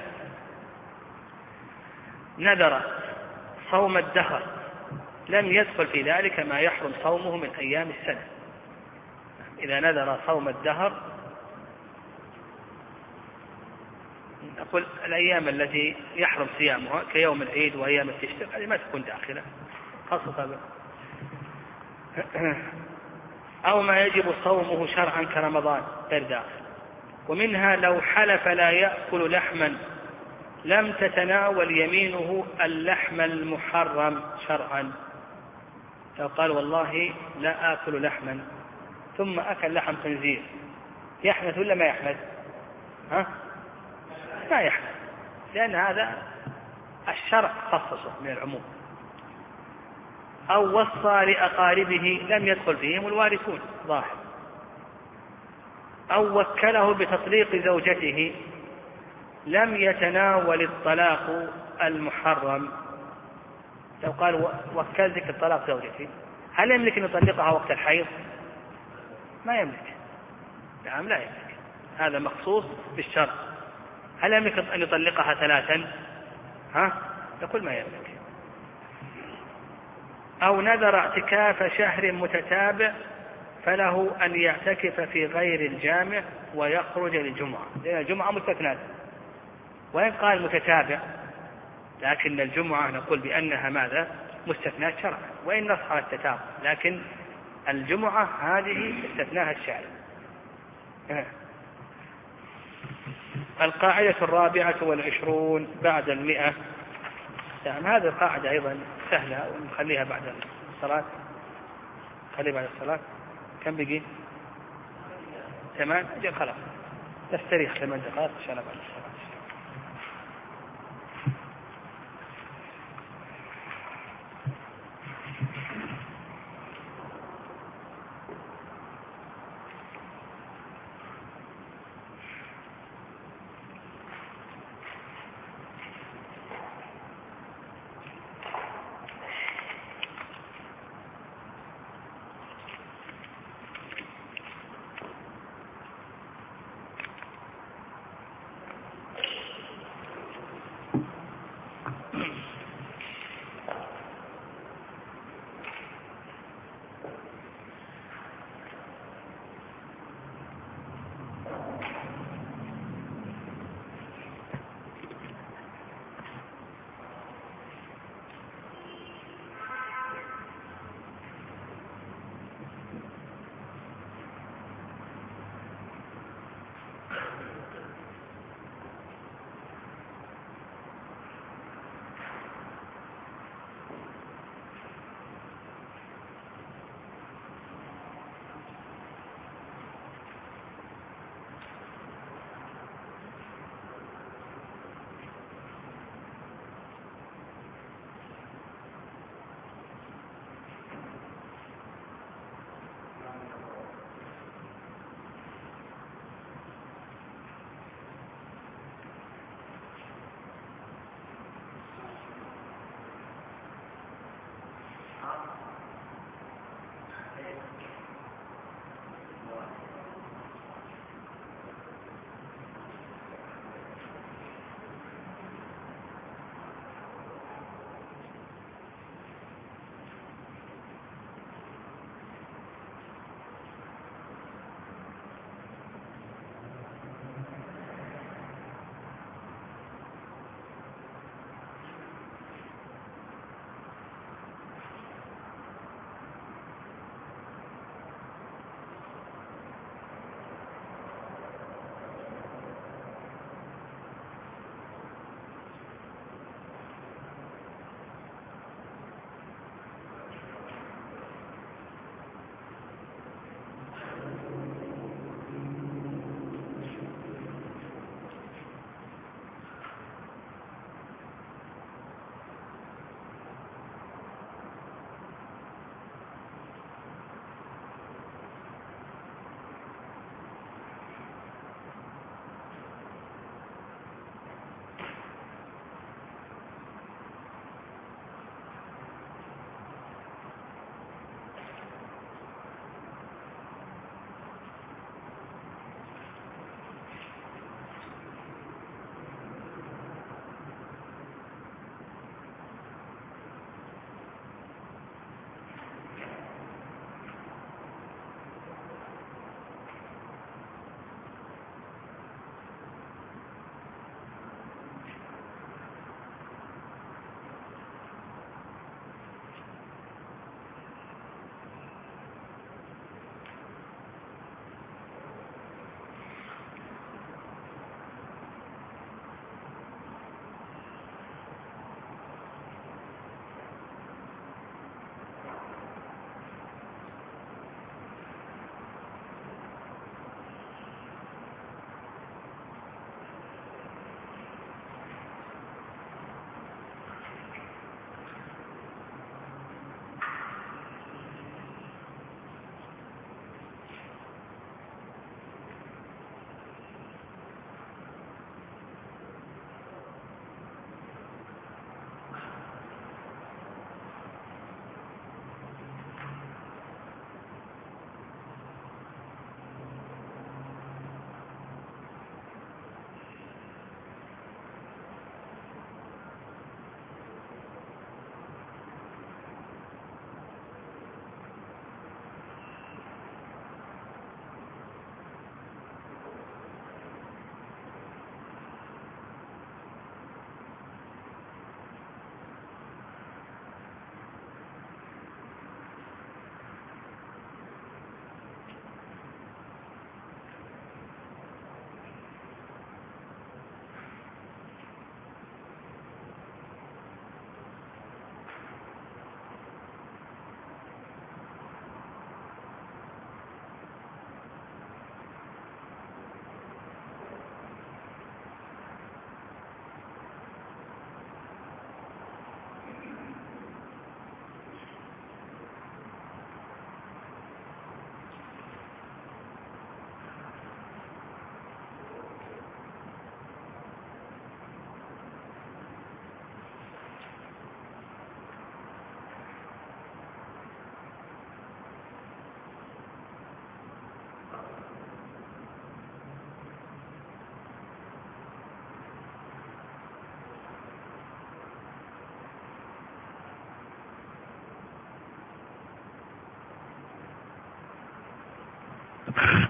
نذر صوم الدهر لم يدخل في ذلك ما يحرم صومه من أيام السنة. إذا نذر صوم الدهر نقول الأيام التي يحرم صيامها كيوم العيد وأيام التشريق هذه ما تكون داخلة خاصة ب... أو ما يجب صومه شرعا كرمضان غير داخل. ومنها لو حلف لا يأكل لحما لم تتناول يمينه اللحم المحرم شرعا. لو قال والله لا آكل لحما ثم أكل لحم خنزير يحنث ولا ما يحنث؟ ها؟ ما يحنث، لأن هذا الشرع خصصه من العموم. أو وصى لأقاربه لم يدخل فيهم الوارثون ظاهر. أو وكله بتطليق زوجته لم يتناول الطلاق المحرم. لو قال وكلتك الطلاق زوجتي، هل يملك أن يطلقها وقت الحيض؟ ما يملك، نعم لا يملك، هذا مخصوص بالشرع. هل يملك أن يطلقها ثلاثا؟ ها؟ يقول ما يملك. أو نذر اعتكاف شهر متتابع فله أن يعتكف في غير الجامع ويخرج للجمعة، لأن الجمعة مستثنات. وإن قال متتابع لكن الجمعة نقول بأنها ماذا؟ مستثنات شرعا، وإن نص على التتابع، لكن الجمعة هذه استثناها الشارع. القاعدة الرابعة والعشرون بعد المئة. يعني هذه القاعدة أيضا سهلة ونخليها بعد الصلاة. خليها بعد الصلاة. كم بقي؟ ثمان. أجل خلاص نستريح ثمان دقائق إن شاء الله بعد الصلاة. الله.